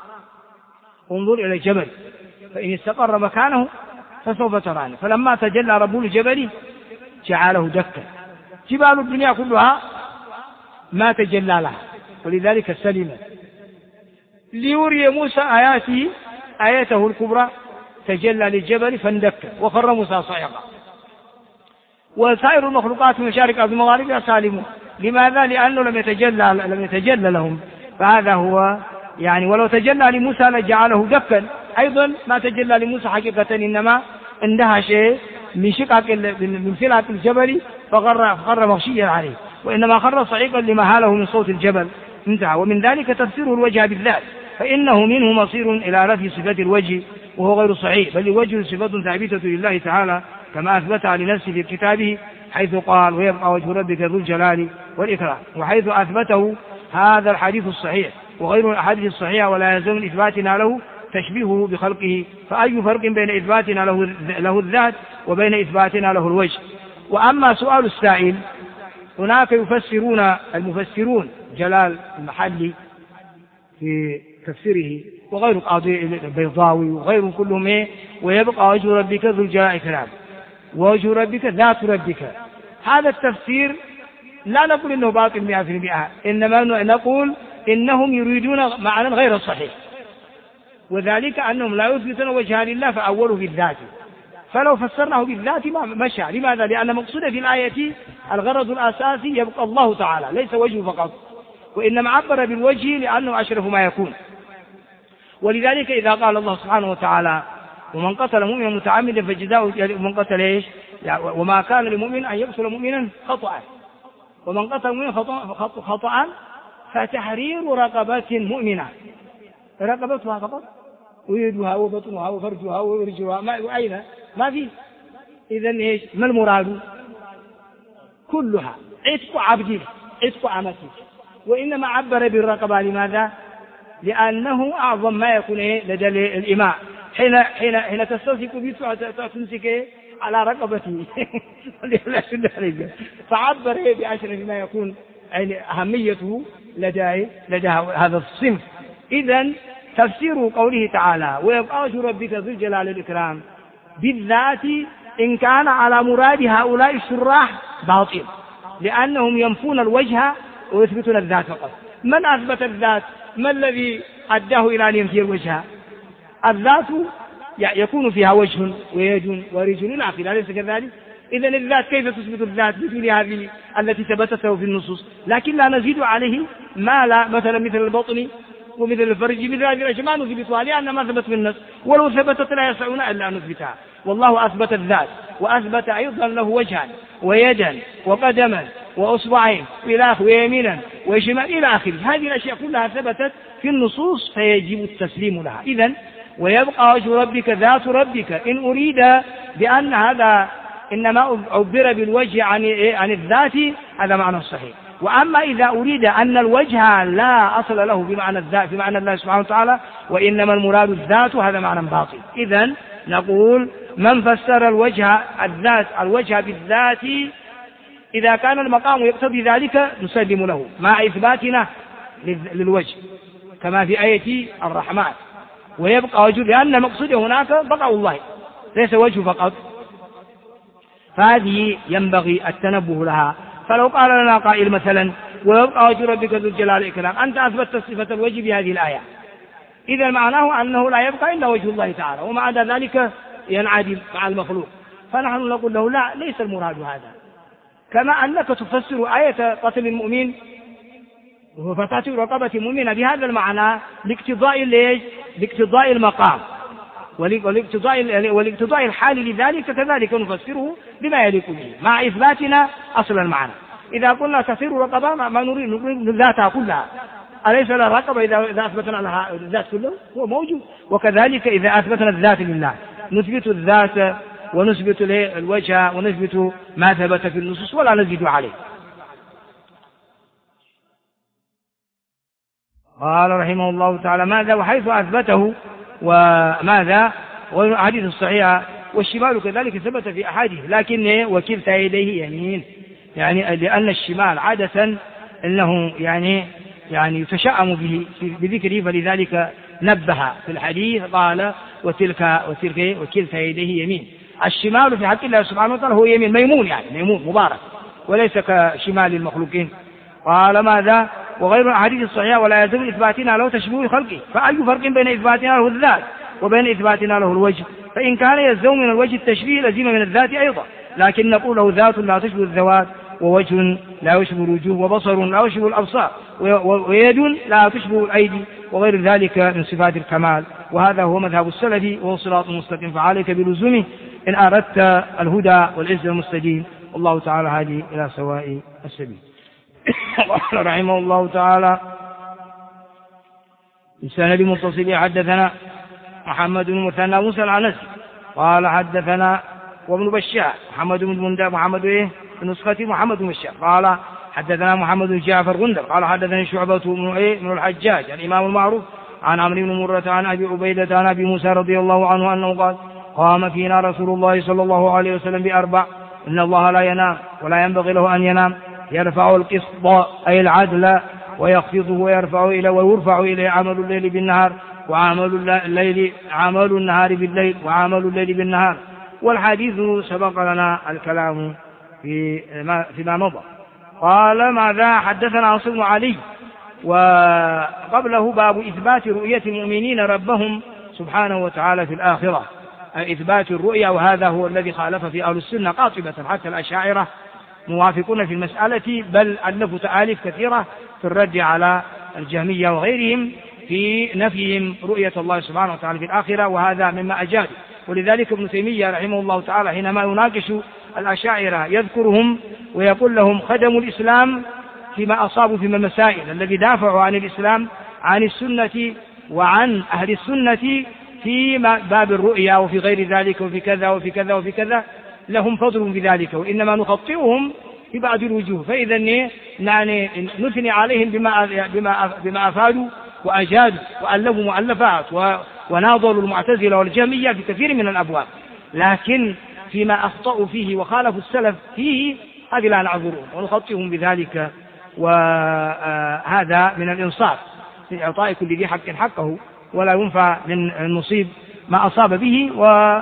انظر إلى الجبل فإن استقر مكانه فسوف تراني. فلما تجلى رب الجبل جعله دكا. جبال الدنيا كلها ما تجلى لها، ولذلك سلم. ليري موسى آياته الكبرى تجلى للجبل فاندك وخر موسى صعقا. وسائر المخلوقات في مشارق الأرض ومغاربها سالمون. لماذا؟ لأنه لم يتجلى لهم. فهذا هو يعني ولو تجلى لموسى لجعله دكا. أيضا ما تجلى لموسى حقيقة، إنما عندها شيء من شقق من فلعة الجبل فخر مغشيا عليه، وإنما خر صعيقا لما هاله من صوت الجبل. انتهى. ومن ذلك تفسيره الوجه بالذات، فإنه منه مصير إلى نفي صفة الوجه وهو غير صحيح، بل الوجه صفة ثابتة لله تعالى كما أثبتها لنفسه في كتابه حيث قال: ويبقى وجه ربك ذو الجلال والإكرام، وحيث أثبته هذا الحديث الصحيح وغير الأحاديث الصحيحة. ولا يلزم من إثباتنا له تشبيهه بخلقه، فأي فرق بين إثباتنا له الذات وبين إثباتنا له الوجه؟ وأما سؤال السائل، هناك يفسرون المفسرون جلال المحلي في تفسيره وغير قاضي البيضاوي وغير كلهم ويبقى وجه ربك ذو الجلال والإكرام، ووجه ربك ذات ربك. هذا التفسير لا نقول إنه باطل 100%، إنما نقول إنهم يريدون معنى غير صحيح، وذلك أنهم لا يثبتون وجه لله فأوله بالذات. فلو فسرناه بالذات ما مشى. لماذا؟ لأن مقصود في الآية الغرض الأساسي يبقى الله تعالى، ليس وجهه فقط، وإنما عبر بالوجه لأنه أشرف ما يكون. ولذلك إذا قال الله سبحانه وتعالى: ومن قتل مؤمنا متعمدا فجزاؤه من قتل ايش؟ وما كان لمؤمن أن يقتل مؤمنا خطأ، ومن قتل مؤمنا خطأ فتحرير رقبة مؤمنة، رقبتها فقط، ويدها وبطنها وفرجها ورجلها أين؟ ما في. إذن ايش؟ ما المراد؟ كلها عتق عبده عتق أمته، وإنما عبر بالرقبة. لماذا؟ لأنه أعظم ما يكون لدى الإماء حين تستمسك به تمسك على رقبته فعبر بأشرف ما يكون أهميته لدى هذا الصنف. إذن تفسير قوله تعالى: ويبقى وجه ربك ذو الجلال والإكرام بالذات، إن كان على مراد هؤلاء الشراح باطل، لأنهم ينفون الوجه ويثبتون الذات فقط. من أثبت الذات؟ ما الذي أداه إلى أن ينفي الوجه؟ الذات يكون فيها وجه ويد ورجل إلى آخره، أليس كذلك؟ إذن الذات كيف تثبت الذات بدون هذه التي ثبتته في النصوص؟ لكن لا نزيد عليه ما لا، مثلا مثل البطن ومثل الفرج، مثل هذه الأشياء ما نثبتها لأن ما ثبت في النص، ولو ثبتت لا يسعنا إلا أن نثبتها. والله أثبت الذات، وأثبت أيضا له وجها ويدا وقدما وأصبعين ويمينا وشمال إلى آخره. هذه الأشياء كلها ثبتت في النصوص فيجب التسليم لها. إذن ويبقى وجه ربك ذات ربك، إن أريد بأن هذا إنما عبر بالوجه عن الذات، هذا معنى صحيح. وأما إذا أريد أن الوجه لا أصل له بمعنى الذات بمعنى الله سبحانه وتعالى، وإنما المراد الذات، هذا معنى باطل. إذن نقول: من فسر الوجه بالذات إذا كان المقام يقتضي ذلك نسلم له مع إثباتنا للوجه، كما في آية الرحمن: ويبقى وجه، لأن مقصود هناك بقاء الله ليس وجه فقط. فهذه ينبغي التنبه لها. فلو قال لنا قائل مثلا: ويبقى وجه ربك ذو الجلال والإكرام، أنت أثبتت صفة الوجه بهذه الآية، إذا معناه أنه لا يبقى إلا وجه الله تعالى، وما عدا ذلك ينعدم مع المخلوق. فنحن نقول له: لا، ليس المراد هذا. كما أنك تفسر آية قتل المؤمن وفتاة رقبة مؤمنة بهذا المعنى لاقتضاء المقام والاقتضاء الحال، لذلك كذلك نفسره بما يليق به مع إثباتنا أصل المعنى. إذا قلنا كثير رقبة ما نريد ذاتها كلها، أليس لا رقبة إذا أثبتنا لها الذات كله هو موجود، وكذلك إذا أثبتنا الذات لله نثبت الذات ونثبت الوجه ونثبت ما ثبت في النصوص ولا نزيد عليه. قال رحمه الله تعالى ماذا وحيث أثبته وماذا غير الأحاديث الصحيحة. والشمال كذلك ثبت في أحاديث لكن وكلتا يديه يمين، يعني لأن الشمال عادة أنه يعني يتشأم بذكره، فلذلك نبه في الحديث قال وكلتا يديه يمين. الشمال في حق الله سبحانه وتعالى هو يمين ميمون، يعني ميمون مبارك، وليس كشمال المخلوقين. قال ماذا وغير الأحاديث الصحيحة ولا يلزم إثباتنا له تشبيه خلقه. فأي فرق بين إثباتنا له الذات وبين إثباتنا له الوجه؟ فإن كان يلزم من الوجه التشبيه لزم من الذات أيضا، لكن نقول له ذات لا تشبه الذوات، ووجه لا يشبه الوجوه، وبصر لا يشبه الأبصار، ويد لا تشبه الأيدي، وغير ذلك من صفات الكمال. وهذا هو مذهب السلف وهو صراط مستقيم، فعليك بلزومه إن أردت الهدى والعز المستديم. والله تعالى هادي إلى سواء السبيل. قال رحمه الله تعالى بسند متصل حدثنا محمد بن مثنى موسى العنزي قال حدثنا وابن بشار محمد بن المنذر محمد نسخة محمد بن بشار قال حدثنا محمد بن جعفر غندر قال حدثني شعبة بن الحجاج الإمام المعروف عن عمرو بن مرة عن أبي عبيدة عن أبي موسى رضي الله عنه أنه قال قام فينا رسول الله صلى الله عليه وسلم بأربع: إن الله لا ينام ولا ينبغي له أن ينام، يرفع القسط أي العدل ويخفضه ويرفع إليه عمل الليل بالنهار عمل النهار بالليل وعمل الليل بالنهار. والحديث سبق لنا الكلام فيما مضى. قال ماذا حدثنا عاصم بن علي وقبله باب إثبات رؤية المؤمنين ربهم سبحانه وتعالى في الآخرة، إثبات الرؤيا، وهذا هو الذي خالف في أهل السنة قاطبة، حتى الأشاعرة موافقون في المسألة، بل ألفوا تآليف كثيرة في الرد على الجهمية وغيرهم في نفيهم رؤية الله سبحانه وتعالى في الآخرة، وهذا مما أجاد. ولذلك ابن تيمية رحمه الله تعالى حينما يناقش الأشاعرة يذكرهم ويقول لهم خدموا الإسلام فيما أصابوا في المسائل، الذي دافعوا عن الإسلام عن السنة وعن أهل السنة في باب الرؤيا وفي غير ذلك وفي كذا وفي كذا وفي كذا، لهم فضل بذلك، وإنما نخطئهم في بعض الوجوه. فإذا نثني عليهم بما أفادوا وأجادوا وألفوا مؤلفات وناظروا المعتزلة والجهمية في كثير من الأبواب، لكن فيما أخطأوا فيه وخالفوا السلف فيه هذه لا نعذرهم ونخطئهم بذلك. وهذا من الإنصاف في إعطاء كل ذي حق حقه، ولا ينفع من المصيب ما أصاب به،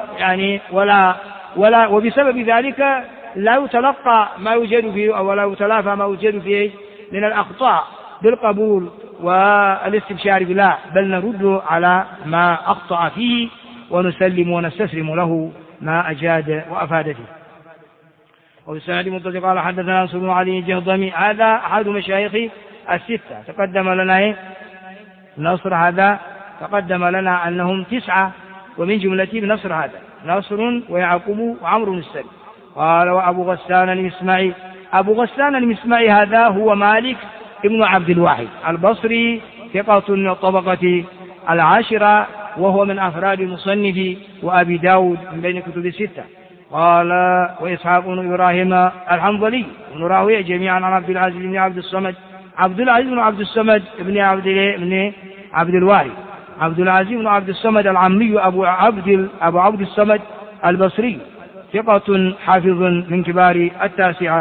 وبسبب ذلك لا يتلقى ما يوجد فيه ولا يتلافى ما يوجد فيه من الأخطاء بالقبول والاستبشار بالله، بل نرد على ما أخطأ فيه ونسلم ونستسلم له ما أجاد وأفاد فيه. وبالسند متصل قال حدثنا نصر بن علي الجهضمي، هذا أحد مشايخ الستة، تقدم لنا نصر، هذا تقدم لنا أنهم 9 ومن جملتهم نصر، هذا نصر ويعقوب وعمرو بن السري. قال وأبو غسان المسمعي، أبو غسان المسمعي هذا هو مالك ابن عبد الواحد البصري، ثقة من الطبقة العاشرة، وهو من أفراد المصنف وأبي داود من بين كتب الستة. قال وإسحاق بن إبراهيم الحنظلي بن راهويه جميعا عن عبد العزيز بن عبد الصمد، عبد العزيز بن عبد الصمد ابن عبد الواري، عبد العزيز بن عبد الصمد العمي أبو عبد الصمد البصري، ثقة حافظ من كبار التاسعة،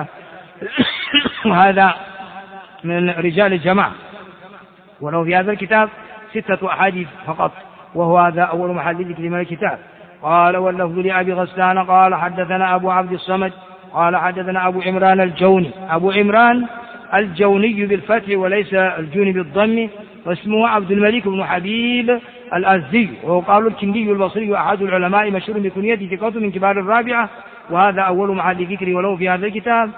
وهذا من رجال الجماعة، ولو في هذا الكتاب 6 أحاديث فقط، وهو هذا أول محل ذكر من الكتاب. قال واللفظ لأبي غسان قال حدثنا أبو عبد الصمد قال حدثنا أبو عمران الجوني، أبو عمران الجوني بالفتح وليس الجوني بالضم، واسمه عبد الملك بن حبيب الأزدي، وهو قال الكندي البصري أحد العلماء مشهور بكنيته، ثقة من كبار الرابعة، وهذا أول محل ذكر، ولو في هذا الكتاب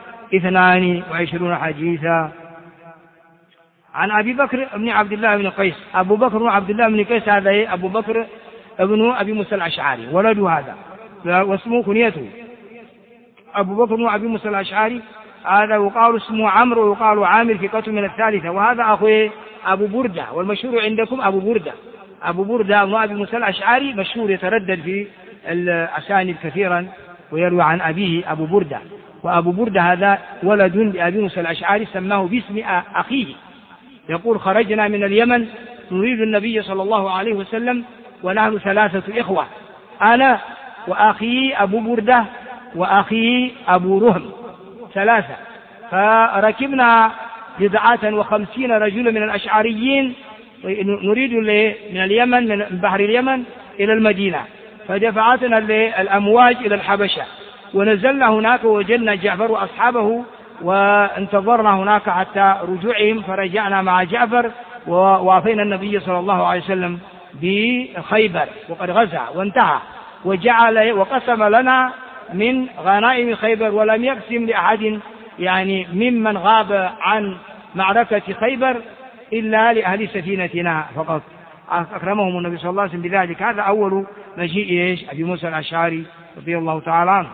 22 حديثا. عن أبي بكر بن عبد الله بن قيس، أبو بكر بن عبد الله بن قيس هذا أبو بكر ابن أبي موسى الأشعري ولده هذا، واسمه كنيته أبو بكر بن أبي موسى الأشعري، هذا وقال اسمه عمرو ويقال عامر، ثقة من الثالثة، وهذا أخوه أبو بردة، والمشهور عندكم أبو بردة بن أبي موسى الأشعري مشهور، يتردد في الأسانيد كثيرا ويروي عن أبيه أبو بردة، وأبو بردة هذا ولد لأبي موسى الأشعري سماه باسم أخيه، يقول خرجنا من اليمن نريد النبي صلى الله عليه وسلم ونحن 3 إخوة، أنا وأخي أبو بردة وأخي أبو رهم 3، فركبنا 59 رجلا من الأشعريين نريد من اليمن من بحر اليمن إلى المدينة، فدفعتنا الأمواج إلى الحبشة، ونزلنا هناك ووجدنا جعفر وأصحابه وانتظرنا هناك حتى رجوعهم، فرجعنا مع جعفر ووافينا النبي صلى الله عليه وسلم بخيبر وقد غزا وانتهى، وجعل وقسم لنا من غنائم خيبر، ولم يقسم لأحد يعني ممن غاب عن معركة خيبر إلا لأهل سفينتنا فقط، أكرمهم النبي صلى الله عليه وسلم بذلك. هذا أول مجيء أبي موسى الأشعري رضي الله تعالى عنه.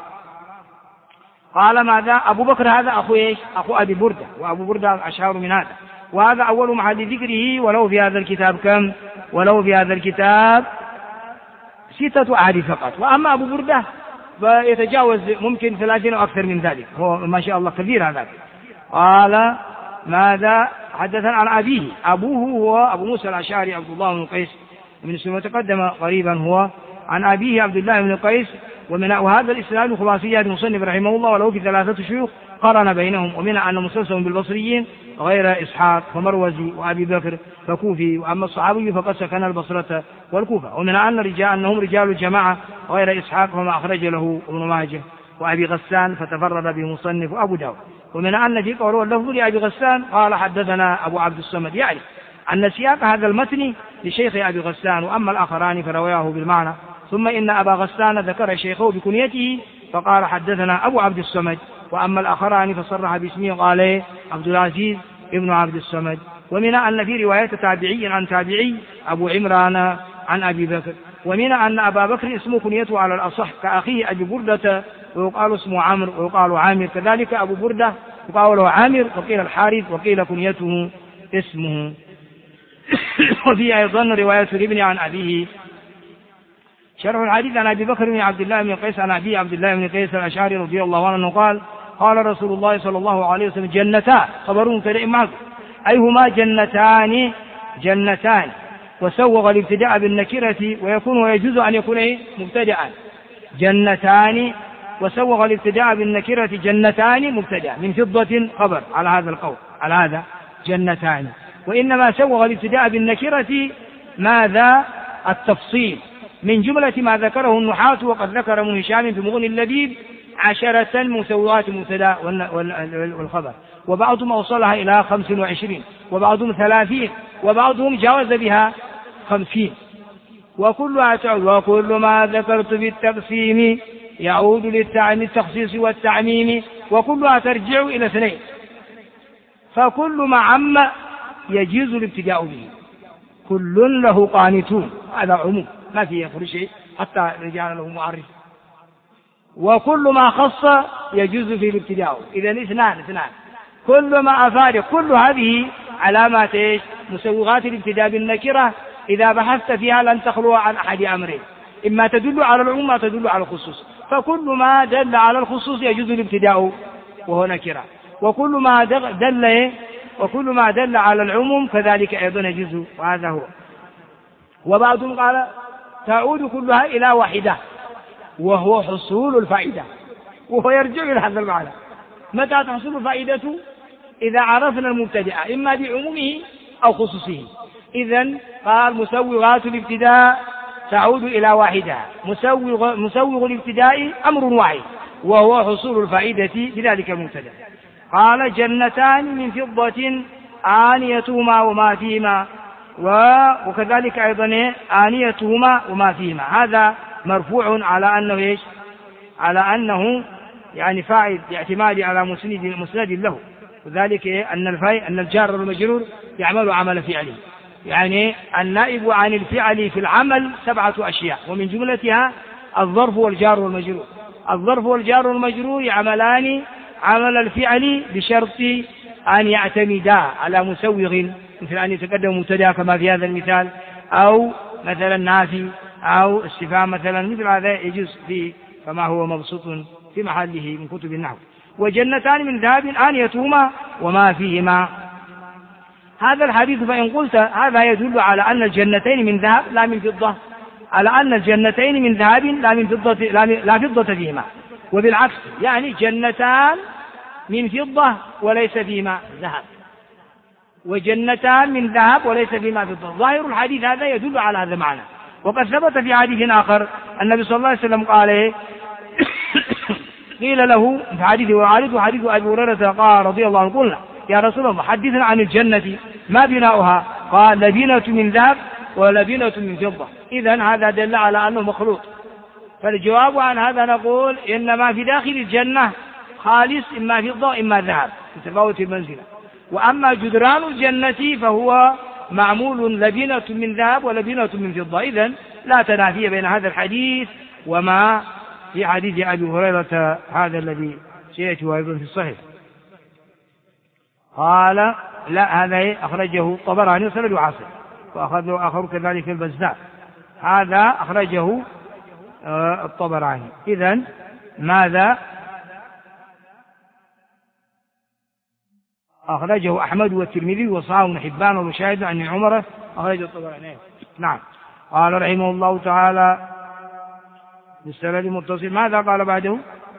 قال ماذا؟ أبو بكر هذا أخو أبي بردة، وأبو بردة أشهر من هذا، وهذا أول محل ذكره، ولو في هذا الكتاب كم؟ ولو في هذا الكتاب 6 أحاديث فقط، وأما أبو بردة فيتجاوز ممكن 30 أو أكثر من ذلك، هو ما شاء الله كبير هذا. قال ماذا؟ حدثنا عن أبيه، أبوه هو أبو موسى الأشعري عبد الله بن قيس من سنة تقدم قريبا، هو عن أبيه عبد الله بن قيس. وهذا الإسناد خلاصية المصنف رحمه الله، وله في 3 شيوخ قرن بينهم، ومنها أنه مسلسل بالبصريين غير إسحاق فمروزي وأبي بكر فكوفي، وأما الصحابي فقد سكن البصرة والكوفة، ومنها أنهم رجال الجماعة غير إسحاق فما أخرج له ابن ماجه وأبي غسان فتفرد به مصنف أبو داود. ومن أن في قوله اللفظ لأبي غسان قال حدثنا أبو عبد الصمد، يعني أن سياق هذا المتن لشيخ أبي غسان، وأما الآخران فرواه بالمعنى. ثم إن أبا غسان ذكر شيخه بكنيته فقال حدثنا أبو عبد الصمد، وأما الآخران فصرح باسمه قال عبد العزيز ابن عبد الصمد. ومن أن في رواية تابعي عن تابعي أبو عمران عن أبي بكر. ومن أن أبا بكر اسمه كنيته على الأصح كأخيه أبي بردة، ويقال اسمه عمرو ويقال عامر، كذلك أبو بردة يقال له عامر، وقيل الحارث، وقيل كنيته اسمه. وفي أيضا رواية الابن عن أبيه. شرح الحديث عن أبي بكر بن عبد الله بن قيس عن أبي عبد الله بن قيس الأشعري رضي الله عنه قال قال رسول الله صلى الله عليه وسلم جنتان، خبر مبتدأ معه، أي هما جنتان، وسوغ الابتداء بالنكرة ويكون ويجوز أن يكون مبتدأ، جنتان، وسوغ الابتداء بالنكرة جنتان مبتدأ من فضة خبر على هذا القول، على هذا جنتان. وإنما سوغ الابتداء بالنكرة ماذا؟ التفصيل، من جملة ما ذكره النحاة، وقد ذكر ابن هشام في مغني اللبيب 10 مسوغات المبتدأ والخبر، وبعضهم أوصلها إلى 25، وبعضهم 30، وبعضهم جاوز بها 50. وكلها تعود، وكل ما ذكرت بالتقسيم يعود للتخصيص والتعميم، وكلها ترجع إلى 2، فكل ما عم يجوز الابتداء به، كل له قانتون، هذا عموم ما فيه يخرج شيء حتى رجال له معرف، وكل ما خص يجوز فيه الابتداء، إذن اثنان، كل ما أفاد، كل هذه علامات مسوغات الابتداء بالنكرة إذا بحثت فيها لن تخلو عن أحد أمرين، إما تدل على العموم ما تدل على الخصوص، فكل ما دل على الخصوص يجوز الابتداء وهو نكرة، وكل ما دل على العموم كذلك أيضا يجوز، وهذا هو. وبعضهم قال تعود كلها إلى واحدة، وهو حصول الفائدة، وهو يرجع إلى هذا المعنى. متى تحصل الفائدة؟ إذا عرفنا المبتدأ إما بعمومه أو خصوصه. إذن قال مسوغات الابتداء تعود إلى واحدة، مسوغ الابتداء أمر واحد، وهو حصول الفائدة بذلك المبتدأ. قال جنتان من فضة آنيتهما وما فيهما، وكذلك أيضا آنيتهما وما فيهما، هذا مرفوع على أنه على أنه يعني فاعل باعتماد على مسند له، وذلك أن الجار والمجرور يعمل عمل فعله، يعني النائب عن الفعل في العمل 7 أشياء، ومن جملتها الظرف والجار والمجرور. الظرف والجار والمجرور يعملان عمل الفعل بشرط أن يعتمدا على مسوغ، مثل أن يتقدم مبتدأ كما في هذا المثال، أو مثلا نافي أو استفهام مثلا، مثل هذا يجوز فيه كما هو مبسوط في محله من كتب النحو. وجنتان من ذهب آنيتهما وما فيهما، هذا الحديث فإن قلت هذا يدل على أن الجنتين من ذهب لا من فضة، على أن الجنتين من ذهب لا من فضة، لا فضة فيهما، وبالعكس يعني جنتان من فضة وليس فيما ذهب، وجنتان من ذهب وليس فيما فضة. ظاهر الحديث هذا يدل على هذا المعنى. وقد ثبت في حديث آخر النبي صلى الله عليه وسلم قال قيل له في حديث وعارض حديث أبي هريرة قال رضي الله عنه قلنا يا رسول الله حدثنا عن الجنة ما بناؤها؟ قال لبنة من ذهب ولبنة من فضة. إذن هذا دل على أنه مخلوق. فالجواب عن هذا نقول إنما في داخل الجنة خالص إما فضة إما ذهب بتفاوت المنزلة، وأما جدران الجنة فهو معمول لبنة من ذهب ولبنة من فضة. إذن لا تنافي بين هذا الحديث وما في حديث أبي هريرة هذا الذي سيأتي أيضا في الصحيح. قال لا هذا أخرجه الطبراني وسند عاصم، وأخذه آخر كذلك البزار، هذا أخرجه الطبراني. إذن ماذا أخرجه أحمد والترمذي وصححه ابن حبان وشاهد عن عمر أخرجه الطبراني. نعم. قال رحمه الله تعالى بالسند المتصل ماذا قال بعده؟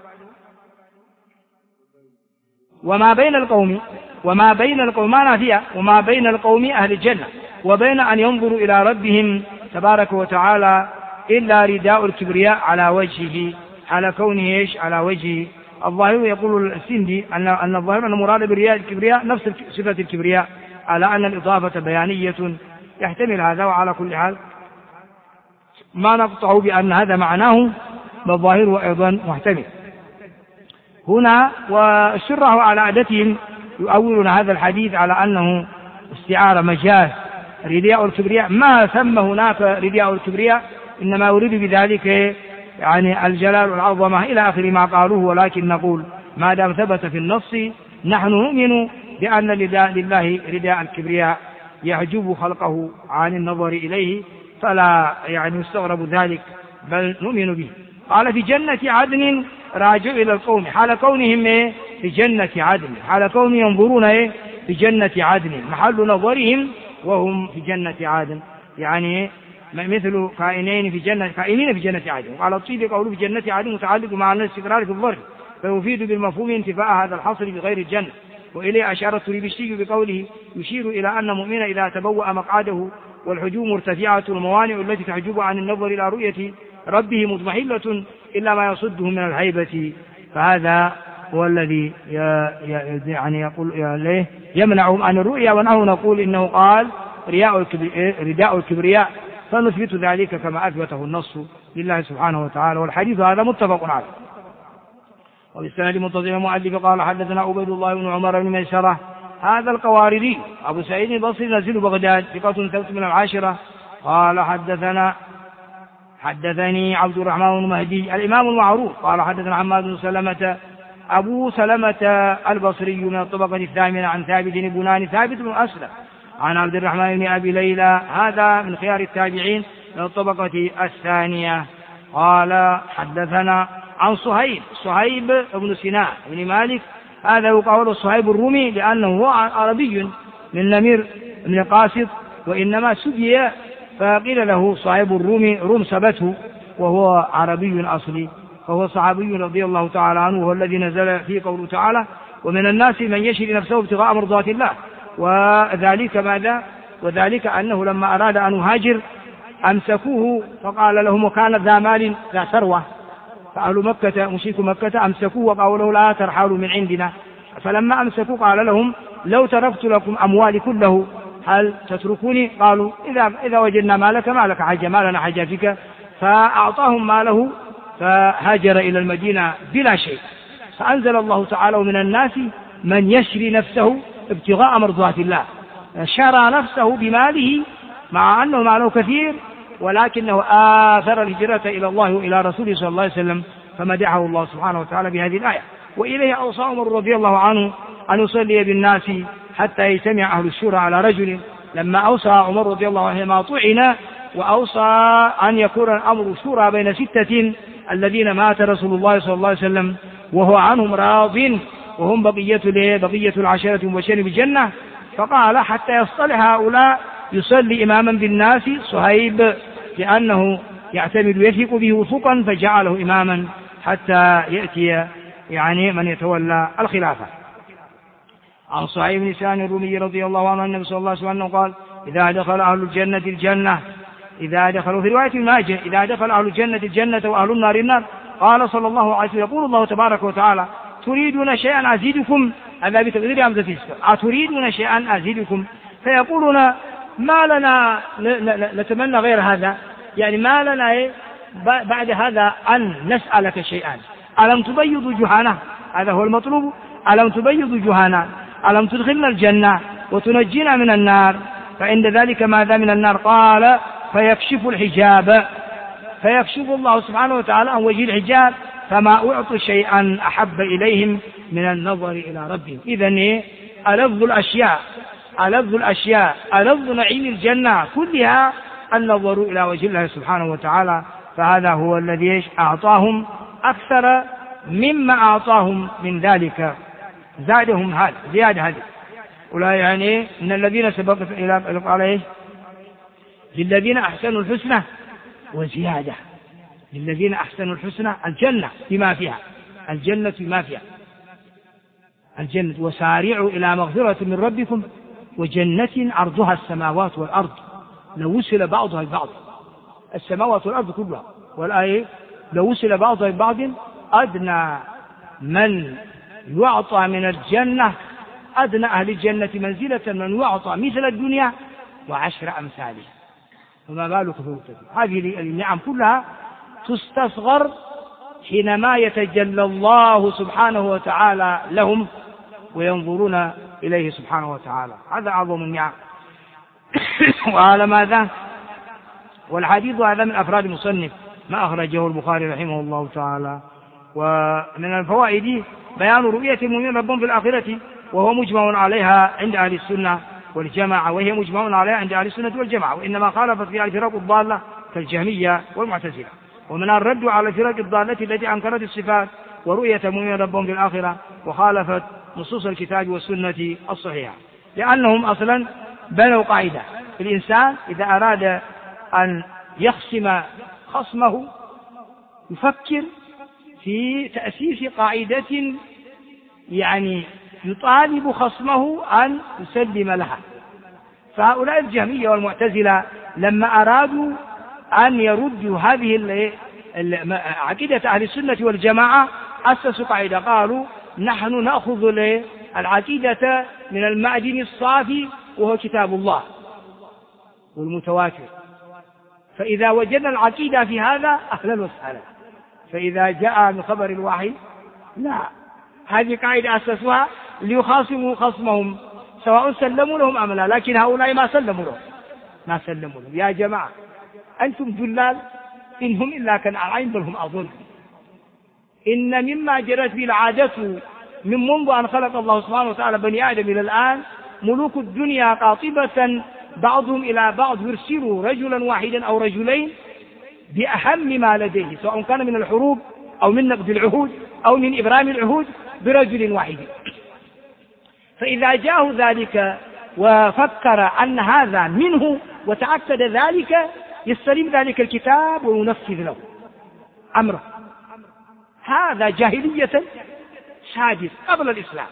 وما بين القوم ما نافية، وما بين القوم أهل الجنة وبين أن ينظروا إلى ربهم تبارك وتعالى إلا رداء الكبرياء على وجهه، على كونه إيش؟ على وجهه. الظاهر يقول السندي أن الظاهر أن مراد بالرداء الكبرياء نفس صفة الكبرياء، على أن الإضافة بيانية يحتمل هذا. وعلى كل حال ما نقطع بأن هذا معناه بالظاهر أيضا محتمل. هنا والشرح على عادتهم يؤولون هذا الحديث على أنه استعارة مجاز رداء الكبرياء، ما ثم هناك رداء الكبرياء، إنما يريد بذلك يعني الجلال والعظمة إلى آخر ما قالوه. ولكن نقول ما دام ثبت في النص نحن نؤمن بأن لله رداء الكبرياء يحجب خلقه عن النظر إليه، فلا يعني يستغرب ذلك بل نؤمن به. قال في جنة عدن راجع إلى القوم حال كونهم في جنة عدن، حال كونهم ينظرون في جنة عدن، محل نظرهم وهم في جنة عدن، يعني مثل كائنين في جنة عدن. قال الطيب قوله في جنة عدن متعلق مع الاستقرار في الظرف، فيفيد بالمفهوم انتفاء هذا الحصر بغير الجنة. وإليه أشار التريبشتي بقوله يشير إلى أن مؤمن إذا تبوأ مقعده والحجوم مرتفعة والموانع التي تحجب عن النظر إلى رؤية ربه مضمحلة إلا ما يصده من الهيبة، فهذا هو الذي يعني يقول له يمنعهم عن الرؤيا. ونحن نقول إنه قال رداء الكبرياء، فنثبت ذلك كما أثبته النص لله سبحانه وتعالى، والحديث هذا متفق عليه. وبالسند متصل المؤلف قال حدثنا عبيد الله بن عمر بن ميسرة هذا القواردي أبو سعيد البصري نزيل بغداد ثقة ثبت من العاشرة. قال حدثني عبد الرحمن بن مهدي الإمام المعروف قال حدثنا حماد بن سلمة أبو سلمة البصري من الطبقة الثامنة عن ثابت بن بنان ثابت بن أسلم عن عبد الرحمن بن أبي ليلى هذا من خيار التابعين من الطبقة الثانية. قال حدثنا عن صهيب بن سنان بن مالك هذا يقال صهيب الرومي لأنه هو عربي من نمير بن قاسط، وإنما سبي فقيل له صهيب الرومي روم سبته، وهو عربي أصلي، فهو صحابي رضي الله تعالى عنه، وهو الذي نزل فيه قوله تعالى ومن الناس من يشري نفسه ابتغاء مرضات الله. وذلك ماذا؟ وذلك أنه لما أراد أن يهاجر أمسكوه فقال لهم وكان ذا مال ذا ثروة، فأهل مكة مشرك مكة أمسكوه وقالوا له لا ترحلوا من عندنا، فلما أمسكوه قال لهم لو تركت لكم أموالي كله هل تتركوني؟ قالوا إذا وجدنا مالك ما لك حاجة، ما لنا حاجة فيك. فأعطاهم ماله فهاجر إلى المدينة بلا شيء. فأنزل الله تعالى ومن الناس من يشري نفسه ابتغاء مرضات الله، شرى نفسه بماله مع أنه ماله كثير، ولكنه آثر الهجرة إلى الله وإلى رسوله صلى الله عليه وسلم، فمدحه الله سبحانه وتعالى بهذه الآية. وإليه أوصى عمر رضي الله عنه أن يصلي بالناس حتى يجتمع أهل الشورى على رجل. لما أوصى عمر رضي الله عنه ما طعن، وأوصى أن يكون الأمر شورى بين 6 الذين مات رسول الله صلى الله عليه وسلم وهو عنهم راض، وهم بقية العشرة المبشرين بالجنة، فقال حتى يصطلح هؤلاء يصلي إماما بالناس صهيب، لأنه يعتمد ويثق به وثقا فجعله إماما حتى يأتي يعني من يتولى الخلافة. عن صهيب بن سان الرومي رضي الله عنه النبي صلى الله عليه وسلم قال: إذا دخل أهل الجنة الجنة، إذا دخلوا في رواية ماجه إذا دخل أهل الجنة الجنة وأهل النار النار، قال صلى الله عليه وسلم: يقول الله تبارك وتعالى: تريدون شيئا أزيدكم، هذا بتقدير همزة السكر، أتريدون شيئا أزيدكم، فيقولون: ما لنا نتمنى غير هذا، يعني ما لنا بعد هذا أن نسألك شيئا، ألم تبيض وجوهنا، هذا هو المطلوب، ألم تبيض وجوهنا، ألم تدخلنا الجنة وتنجينا من النار، فعند ذلك ماذا من النار؟ قال: فيكشف الحجاب، فيكشف الله سبحانه وتعالى عن وجه الحجاب، فما أعطوا شيئا أحب إليهم من النظر إلى ربهم. إذن ألذ الأشياء ألذ نعيم الجنة كلها النظر إلى وجه الله سبحانه وتعالى، فهذا هو الذي أعطاهم أكثر مما أعطاهم من ذلك، زادهم هذا زيادة هذه. ولا يعني إن الذين سبقت إلى عليه للذين أحسنوا الحسنى وزيادة، للذين أحسنوا الحسنى الجنة بما فيها، الجنة بما فيها، الجنة وسارعوا إلى مغفرة من ربكم وجنة عرضها السماوات والأرض لو وصل بعضها ببعض، السماوات والأرض كلها، والآية لو وصل بعضها ببعض أدنى من يعطى من الجنة، أدنى أهل الجنة منزلة من يعطى مثل الدنيا وعشر أمثالها، وما بالك هذه النعم كلها تستصغر حينما يتجلى الله سبحانه وتعالى لهم وينظرون إليه سبحانه وتعالى، هذا أعظم النعم. وعلى ماذا؟ والحديث هذا من أفراد المصنف ما أخرجه البخاري رحمه الله تعالى. ومن الفوائد بيان رؤية المؤمنين ربهم في الآخرة، وهو مجمع عليها عند أهل السنة والجماعة، وهي مجمع عليها عند أهل السنة والجماعة، وإنما خالفت فيها الفرق الضالة كالجهمية والمعتزلة. ومن الرد على الفرق الضالة التي أنكرت الصفات ورؤية المؤمنين ربهم في الآخرة وخالفت نصوص الكتاب والسنة الصحيحة، لأنهم أصلا بنوا قاعدة: الإنسان إذا أراد أن يخصم خصمه يفكر في تأسيس قاعدة يعني يطالب خصمه أن يسلم لها. فهؤلاء الجهمية والمعتزلة لما أرادوا أن يردوا هذه عقيدة أهل السنة والجماعة أسسوا قاعدة، قالوا: نحن نأخذ العقيدة من المعدن الصافي وهو كتاب الله والمتواتر، فإذا وجدنا العقيدة في هذا أهلا وسهلا، فإذا جاء من خبر الوحي لا، هذه قاعدة أسسوها ليخاصموا خصمهم سواء سلموا لهم أم لا، لكن هؤلاء ما سلموا لهم. يا جماعة أنتم ذلال، إنهم إلا كالأنعام بل هم أضل. إن مما جرت به العادة من منذ أن خلق الله سبحانه وتعالى بني آدم إلى الآن، ملوك الدنيا قاطبة بعضهم إلى بعض يرسلوا رجلا واحدا أو رجلين بأهم ما لديه، سواء كان من الحروب أو من نقض العهود أو من إبرام العهود برجل واحد. فإذا جاءه ذلك وفكر أن هذا منه وتأكد ذلك، يستلم ذلك الكتاب وينفذ له أمره. هذا جاهلية سادس قبل الإسلام.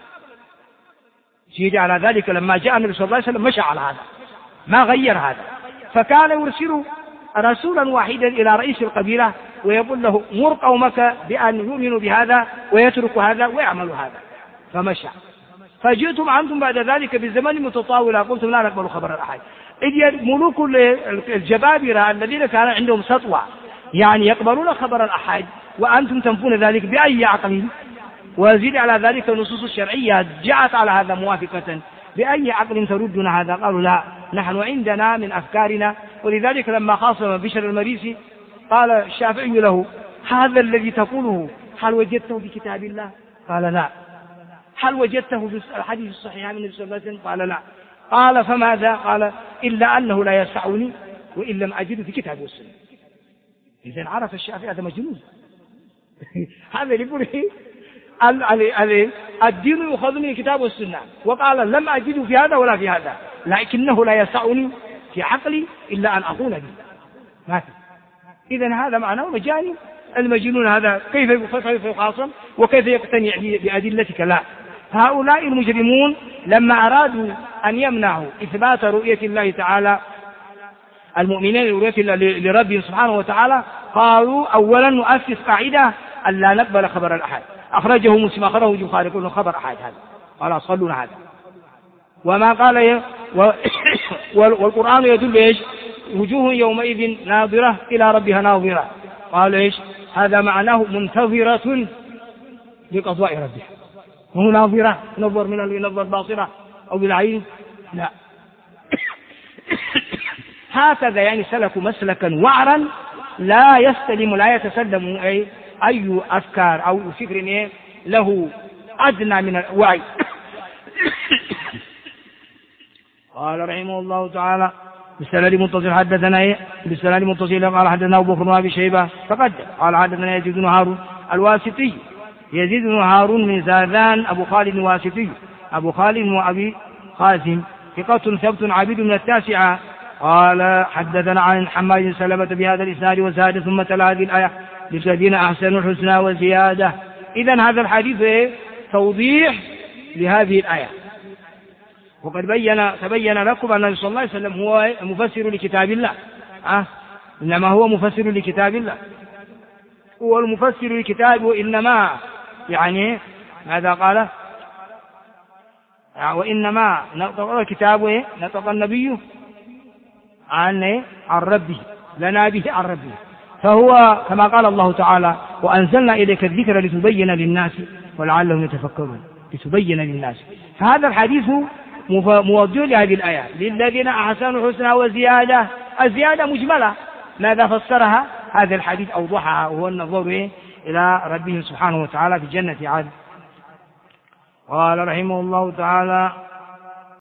جيد على ذلك لما جاء النبي صلى الله عليه وسلم مشى على هذا، ما غير هذا، فكان يرسل رسولا واحدا إلى رئيس القبيلة ويقول له: مر قومك بأن يؤمنوا بهذا ويتركوا هذا ويعملوا هذا، فمشى. فجئتم أنتم بعد ذلك بالزمن متطاولة قلتم لا نقبل خبر الأحد. إذ ملوك الجبابرة الذين كان عندهم سطوة يعني يقبلون خبر الأحد، وأنتم تنفون ذلك بأي عقل؟ وزيد على ذلك النصوص الشرعية جاءت على هذا موافقة، بأي عقل تردون هذا؟ قالوا: لا، نحن عندنا من أفكارنا. ولذلك لما خاصم بشر المريسي قال الشافعي له: هذا الذي تقوله هل وجدته في كتاب الله؟ قال: لا. هل وجدته في الحديث الصحيح من النبي صلى الله عليه وسلم؟ قال: لا. قال: فماذا؟ قال: إلا أنه لا يسعني وإن لم أجد في كتاب والسنة. إذن عرف الشافعي هذا مجنون. هذا يقول الدين يؤخذ من الكتاب والسنة، وقال لم أجد في هذا ولا في هذا، لكنه لا يسعني في عقلي إلا أن أقول به ما في. إذن هذا معناه مجاني. المجنون هذا كيف يخاصم وكيف يقتنع بأدلتك؟ لا. هؤلاء المجرمون لما أرادوا أن يمنعوا إثبات رؤية الله تعالى المؤمنين لرؤية الله لربهم سبحانه وتعالى، قالوا أولا نؤسس قاعدة أن لا نقبل خبر الأحد. أخرجه مسلم، أخرجه البخاري، يقولون خبر أحد هذا قال صلونا هذا. وما قال والقرآن يدل إيش؟ وجوه يومئذ ناظرة إلى ربها ناظرة. قال إيش؟ هذا معناه منتظرة لقضاء ربها. هو ناظرة نظر من النظر باصرة أو بالعين؟ لا. هكذا يعني سلكوا مسلكا وعرا لا يستلم لا يتسلم أي أفكار أو فكر له أدنى من الوعي. قال رحمه الله تعالى بالسند متصل حدثنا بالسند متصل قال حدثنا أبو بكر بن أبي شيبة تقدم قال حدثنا يزيد بن هارون الواسطي، يزيد بن هارون من زاذان أبو خالد الواسطي أبو خالد وأبي خازم ثقة ثبت عبيد من التاسعة. قال حدثنا عن حماد بن سلمة بهذا الإسناد وزاد ثم تلا هذه الآية للذين أحسنوا الحسنى وزيادة. إذن هذا الحديث توضيح لهذه الآية. وقد تبين لكم أن النبي صلى الله عليه وسلم هو مفسر لكتاب الله، إنما هو مفسر لكتاب الله، هو المفسر لكتاب. وإنما يعني ماذا قال؟ وإنما نطق الكتاب نطق النبي عن ربه لنا به عن ربه، فهو كما قال الله تعالى وأنزلنا إليك الذكر لتبين للناس ولعلهم يتفكرون، لتبين للناس. فهذا الحديث موضوع لهذه الآية للذين أحسنوا الحسنى وزيادة. الزيادة مجملة، ماذا فسرها؟ هذا الحديث أوضحها، وهو النظر إلى ربهم سبحانه وتعالى في جنة عدن. قال رحمه الله تعالى